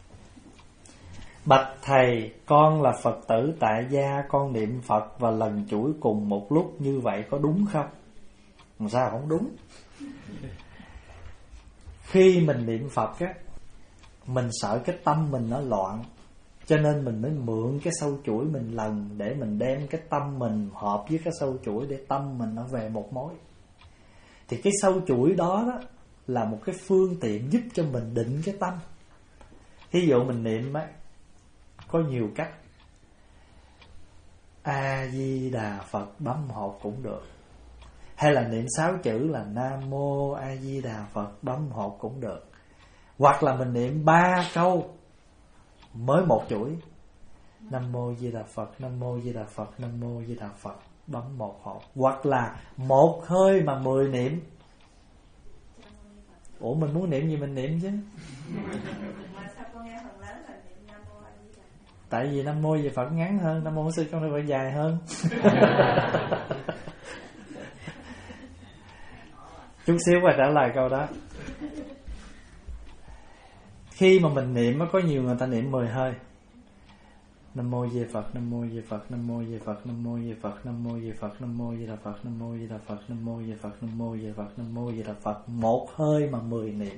Bạch thầy, con là Phật tử tại gia, con niệm Phật và lần chuỗi cùng một lúc như vậy có đúng không? Làm sao không đúng? Khi mình niệm Phật á, mình sợ cái tâm mình nó loạn, cho nên mình mới mượn cái sâu chuỗi mình lần để mình đem cái tâm mình hợp với cái sâu chuỗi để tâm mình nó về một mối. Thì cái sâu chuỗi đó, đó là một cái phương tiện giúp cho mình định cái tâm. Ví dụ mình niệm á, có nhiều cách. A Di Đà Phật bấm hột cũng được, hay là niệm sáu chữ là Nam Mô A Di Đà Phật bấm hột cũng được. Hoặc là mình niệm ba câu mới một chuỗi, Nam Mô Di Đà Phật, Nam Mô Di Đà Phật, Nam Mô Di Đà Phật bấm một hột. Hoặc là một hơi mà mười niệm. Ủa mình muốn niệm gì mình niệm chứ. Tại vì Nam Mô Di Phật ngắn hơn, Nam Mô Sư Công Đức Phật dài hơn. Chút xíu qua trả lời câu đó. Khi mà mình niệm có nhiều người ta niệm mười hơi. Nam Mô Di Phật, Nam Mô Di Phật, Nam Mô Di Phật, Nam Mô Di Phật, Nam Mô Di Phật, Nam Mô Di Đà Phật, Nam Mô Di Đà Phật, Nam Mô Di Phật, Nam Mô Di Phật, Nam Mô Di Đà Phật. Một hơi mà mười niệm.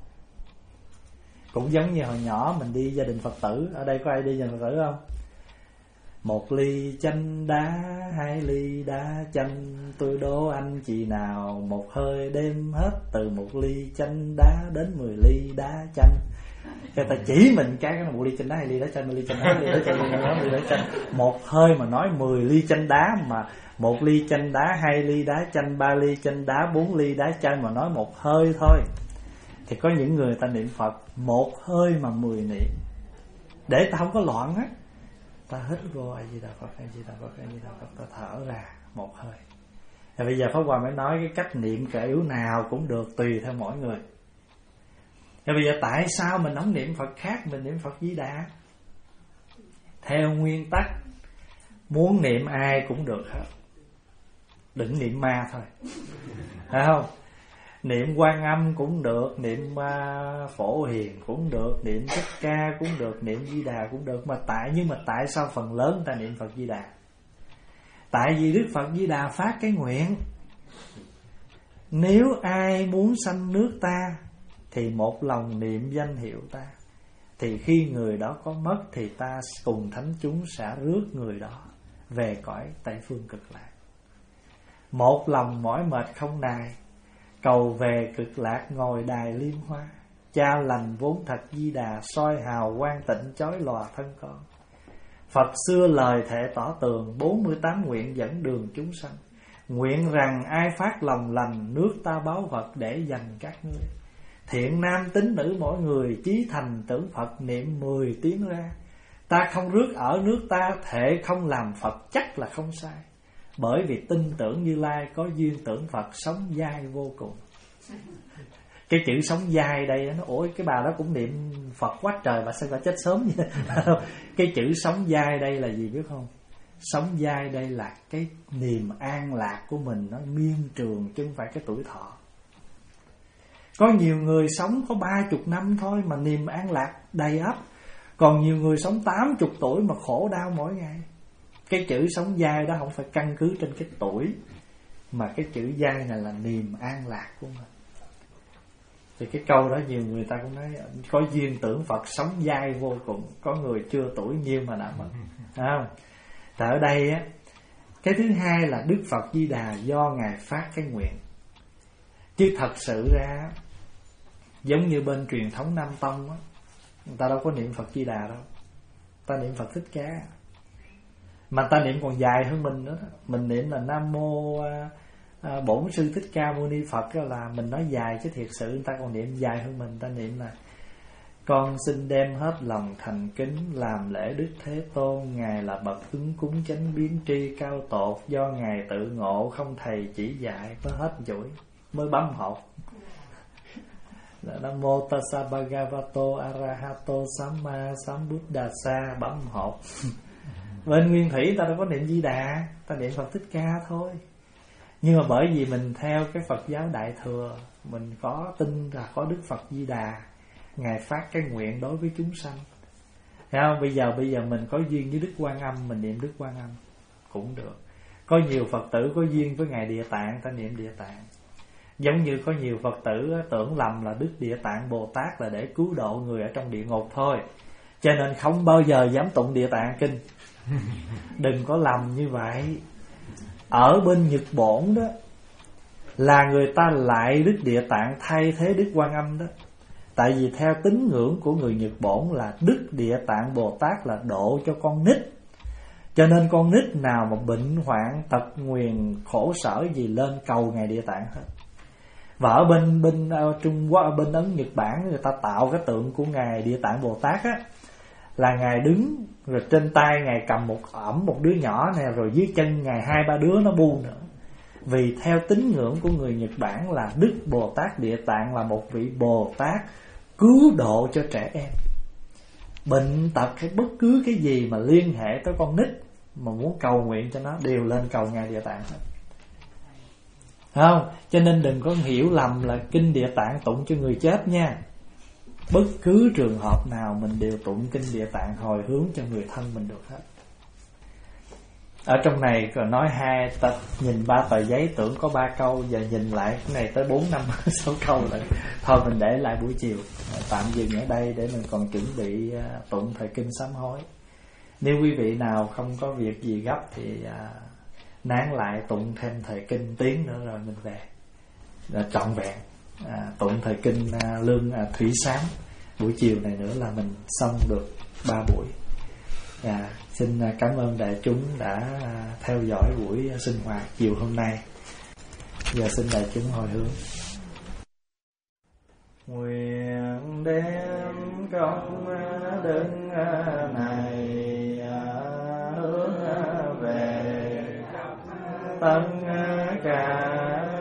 Cũng giống như hồi nhỏ mình đi gia đình Phật tử. Ở đây có ai đi gia đình Phật tử không? Một ly chanh đá, hai ly đá chanh, tôi đố anh chị nào một hơi đêm hết từ một ly chanh đá đến mười ly đá chanh. Người ta chỉ mình cái cái một ly chanh đá, hai ly đá chanh, một ly chanh đá, ly đá chanh, ly đá chanh. Một hơi mà nói mười ly chanh đá, mà một ly chanh đá, hai ly đá chanh, ba ly chanh đá, bốn ly đá chanh mà nói một hơi thôi. Thì có những người ta niệm Phật một hơi mà mười niệm, để ta không có loạn á. Ta hít vô A Di Đà Phật, A Di Đà Phật, A Di Đà Phật, ta thở ra một hơi. Thì bây giờ Pháp Hòa mới nói cái cách niệm kiểu nào cũng được, tùy theo mỗi người. Thì bây giờ tại sao mình không niệm Phật khác, mình niệm Phật Di Đà? Theo nguyên tắc muốn niệm ai cũng được hết, đừng niệm ma thôi, phải không? Niệm Quan Âm cũng được, niệm uh, Phổ Hiền cũng được, niệm Thích Ca cũng được, niệm Di Đà cũng được. Mà tại nhưng mà tại sao phần lớn ta niệm Phật Di Đà? Tại vì Đức Phật Di Đà phát cái nguyện, nếu ai muốn sanh nước ta thì một lòng niệm danh hiệu ta, thì khi người đó có mất thì ta cùng thánh chúng sẽ rước người đó về cõi Tây Phương Cực Lạc. Một lòng mỏi mệt không nài, cầu về cực lạc ngồi đài liên hoa. Cha lành vốn thật Di Đà, soi hào quang tịnh chói lòa thân con. Phật xưa lời thệ tỏ tường, bốn mươi tám nguyện dẫn đường chúng sanh. Nguyện rằng ai phát lòng lành, nước ta báo Phật để dành các ngươi. Thiện nam tín nữ mỗi người, chí thành tưởng Phật niệm mười tiếng ra. Ta không rước ở nước ta, thệ không làm Phật chắc là không sai. Bởi vì tin tưởng Như Lai, có duyên tưởng Phật, sống dai vô cùng. Cái chữ sống dai đây nó, ủa cái bà đó cũng niệm Phật quá trời, bà sao bà chết sớm vậy? Cái chữ sống dai đây là gì biết không? Sống dai đây là cái niềm an lạc của mình nó miên trường, chứ không phải cái tuổi thọ. Có nhiều người sống có ba chục năm thôi mà niềm an lạc đầy ắp, còn nhiều người sống tám chục tuổi mà khổ đau mỗi ngày. Cái chữ sống dai đó không phải căn cứ trên cái tuổi, mà cái chữ dai này là niềm an lạc của mình. Thì cái câu đó nhiều người ta cũng nói có duyên tưởng Phật sống dai vô cùng. Có người chưa tuổi nhiêu mà đã mất, phải không? Thì ở đây á, cái thứ hai là Đức Phật Di Đà do Ngài phát cái nguyện. Chứ thật sự ra giống như bên truyền thống Nam Tông á, người ta đâu có niệm Phật Di Đà đâu, ta niệm Phật Thích Ca. Mà ta niệm còn dài hơn mình nữa đó. Mình niệm là Nam Mô à, Bổn Sư Thích Ca Mâu Ni Phật là mình nói dài, chứ thiệt sự người ta còn niệm dài hơn mình. Ta niệm là: con xin đem hết lòng thành kính làm lễ Đức Thế Tôn. Ngài là bậc ứng cúng chánh biến tri cao tột, do Ngài tự ngộ không thầy chỉ dạy. Mới hết chuỗi, mới bấm hột. Nam mô tassa bhagavato arahato samma sambuddhassa, bấm hột. Bên Nguyên Thủy ta đâu có niệm Di Đà, ta niệm Phật Thích Ca thôi. Nhưng mà bởi vì mình theo cái Phật giáo Đại Thừa, mình có tin là có Đức Phật Di Đà, Ngài phát cái nguyện đối với chúng sanh. Thấy không? Bây giờ bây giờ mình có duyên với Đức Quan Âm, mình niệm Đức Quan Âm cũng được. Có nhiều Phật tử có duyên với Ngài Địa Tạng, ta niệm Địa Tạng. Giống như có nhiều Phật tử tưởng lầm là Đức Địa Tạng Bồ Tát là để cứu độ người ở trong địa ngục thôi, cho nên không bao giờ dám tụng Địa Tạng Kinh. Đừng có lầm như vậy. Ở bên Nhật Bổn đó là người ta lại Đức Địa Tạng thay thế Đức Quan Âm đó. Tại vì theo tín ngưỡng của người Nhật Bổn là Đức Địa Tạng Bồ Tát là độ cho con nít, cho nên con nít nào mà bệnh hoạn tật nguyền khổ sở gì lên cầu Ngài Địa Tạng hết. Và ở bên bên uh, Trung Quốc, ở bên Ấn Nhật Bản, người ta tạo cái tượng của Ngài Địa Tạng Bồ Tát á, là Ngài đứng rồi trên tay Ngài cầm một ẵm một đứa nhỏ nè, rồi dưới chân Ngài hai ba đứa nó bu nữa. Vì theo tín ngưỡng của người Nhật Bản là Đức Bồ Tát Địa Tạng là một vị Bồ Tát cứu độ cho trẻ em. Bệnh tật hay bất cứ cái gì mà liên hệ tới con nít mà muốn cầu nguyện cho nó đều lên cầu Ngài Địa Tạng hết. Không? Cho nên đừng có hiểu lầm là kinh Địa Tạng tụng cho người chết nha. Bất cứ trường hợp nào mình đều tụng kinh Địa Tạng hồi hướng cho người thân mình được hết. Ở trong này còn nói hai ta nhìn ba tờ giấy tưởng có ba câu, giờ nhìn lại cái này tới bốn năm sáu câu rồi. Thôi mình để lại buổi chiều, tạm dừng ở đây để mình còn chuẩn bị tụng thời kinh sám hối. Nếu quý vị nào không có việc gì gấp thì à, nán lại tụng thêm thời kinh tiếng nữa rồi mình về là trọn vẹn. À, tụng thời kinh à, lương à, thủy sám buổi chiều này nữa là mình xong được ba buổi. À, xin cảm ơn đại chúng đã theo dõi buổi sinh hoạt chiều hôm nay. Giờ xin đại chúng hồi hướng. Nguyện đem công đức này hướng về tất cả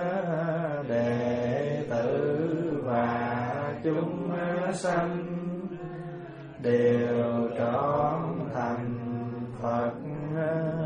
đệ tử và chúng sanh đều trọn thành Phật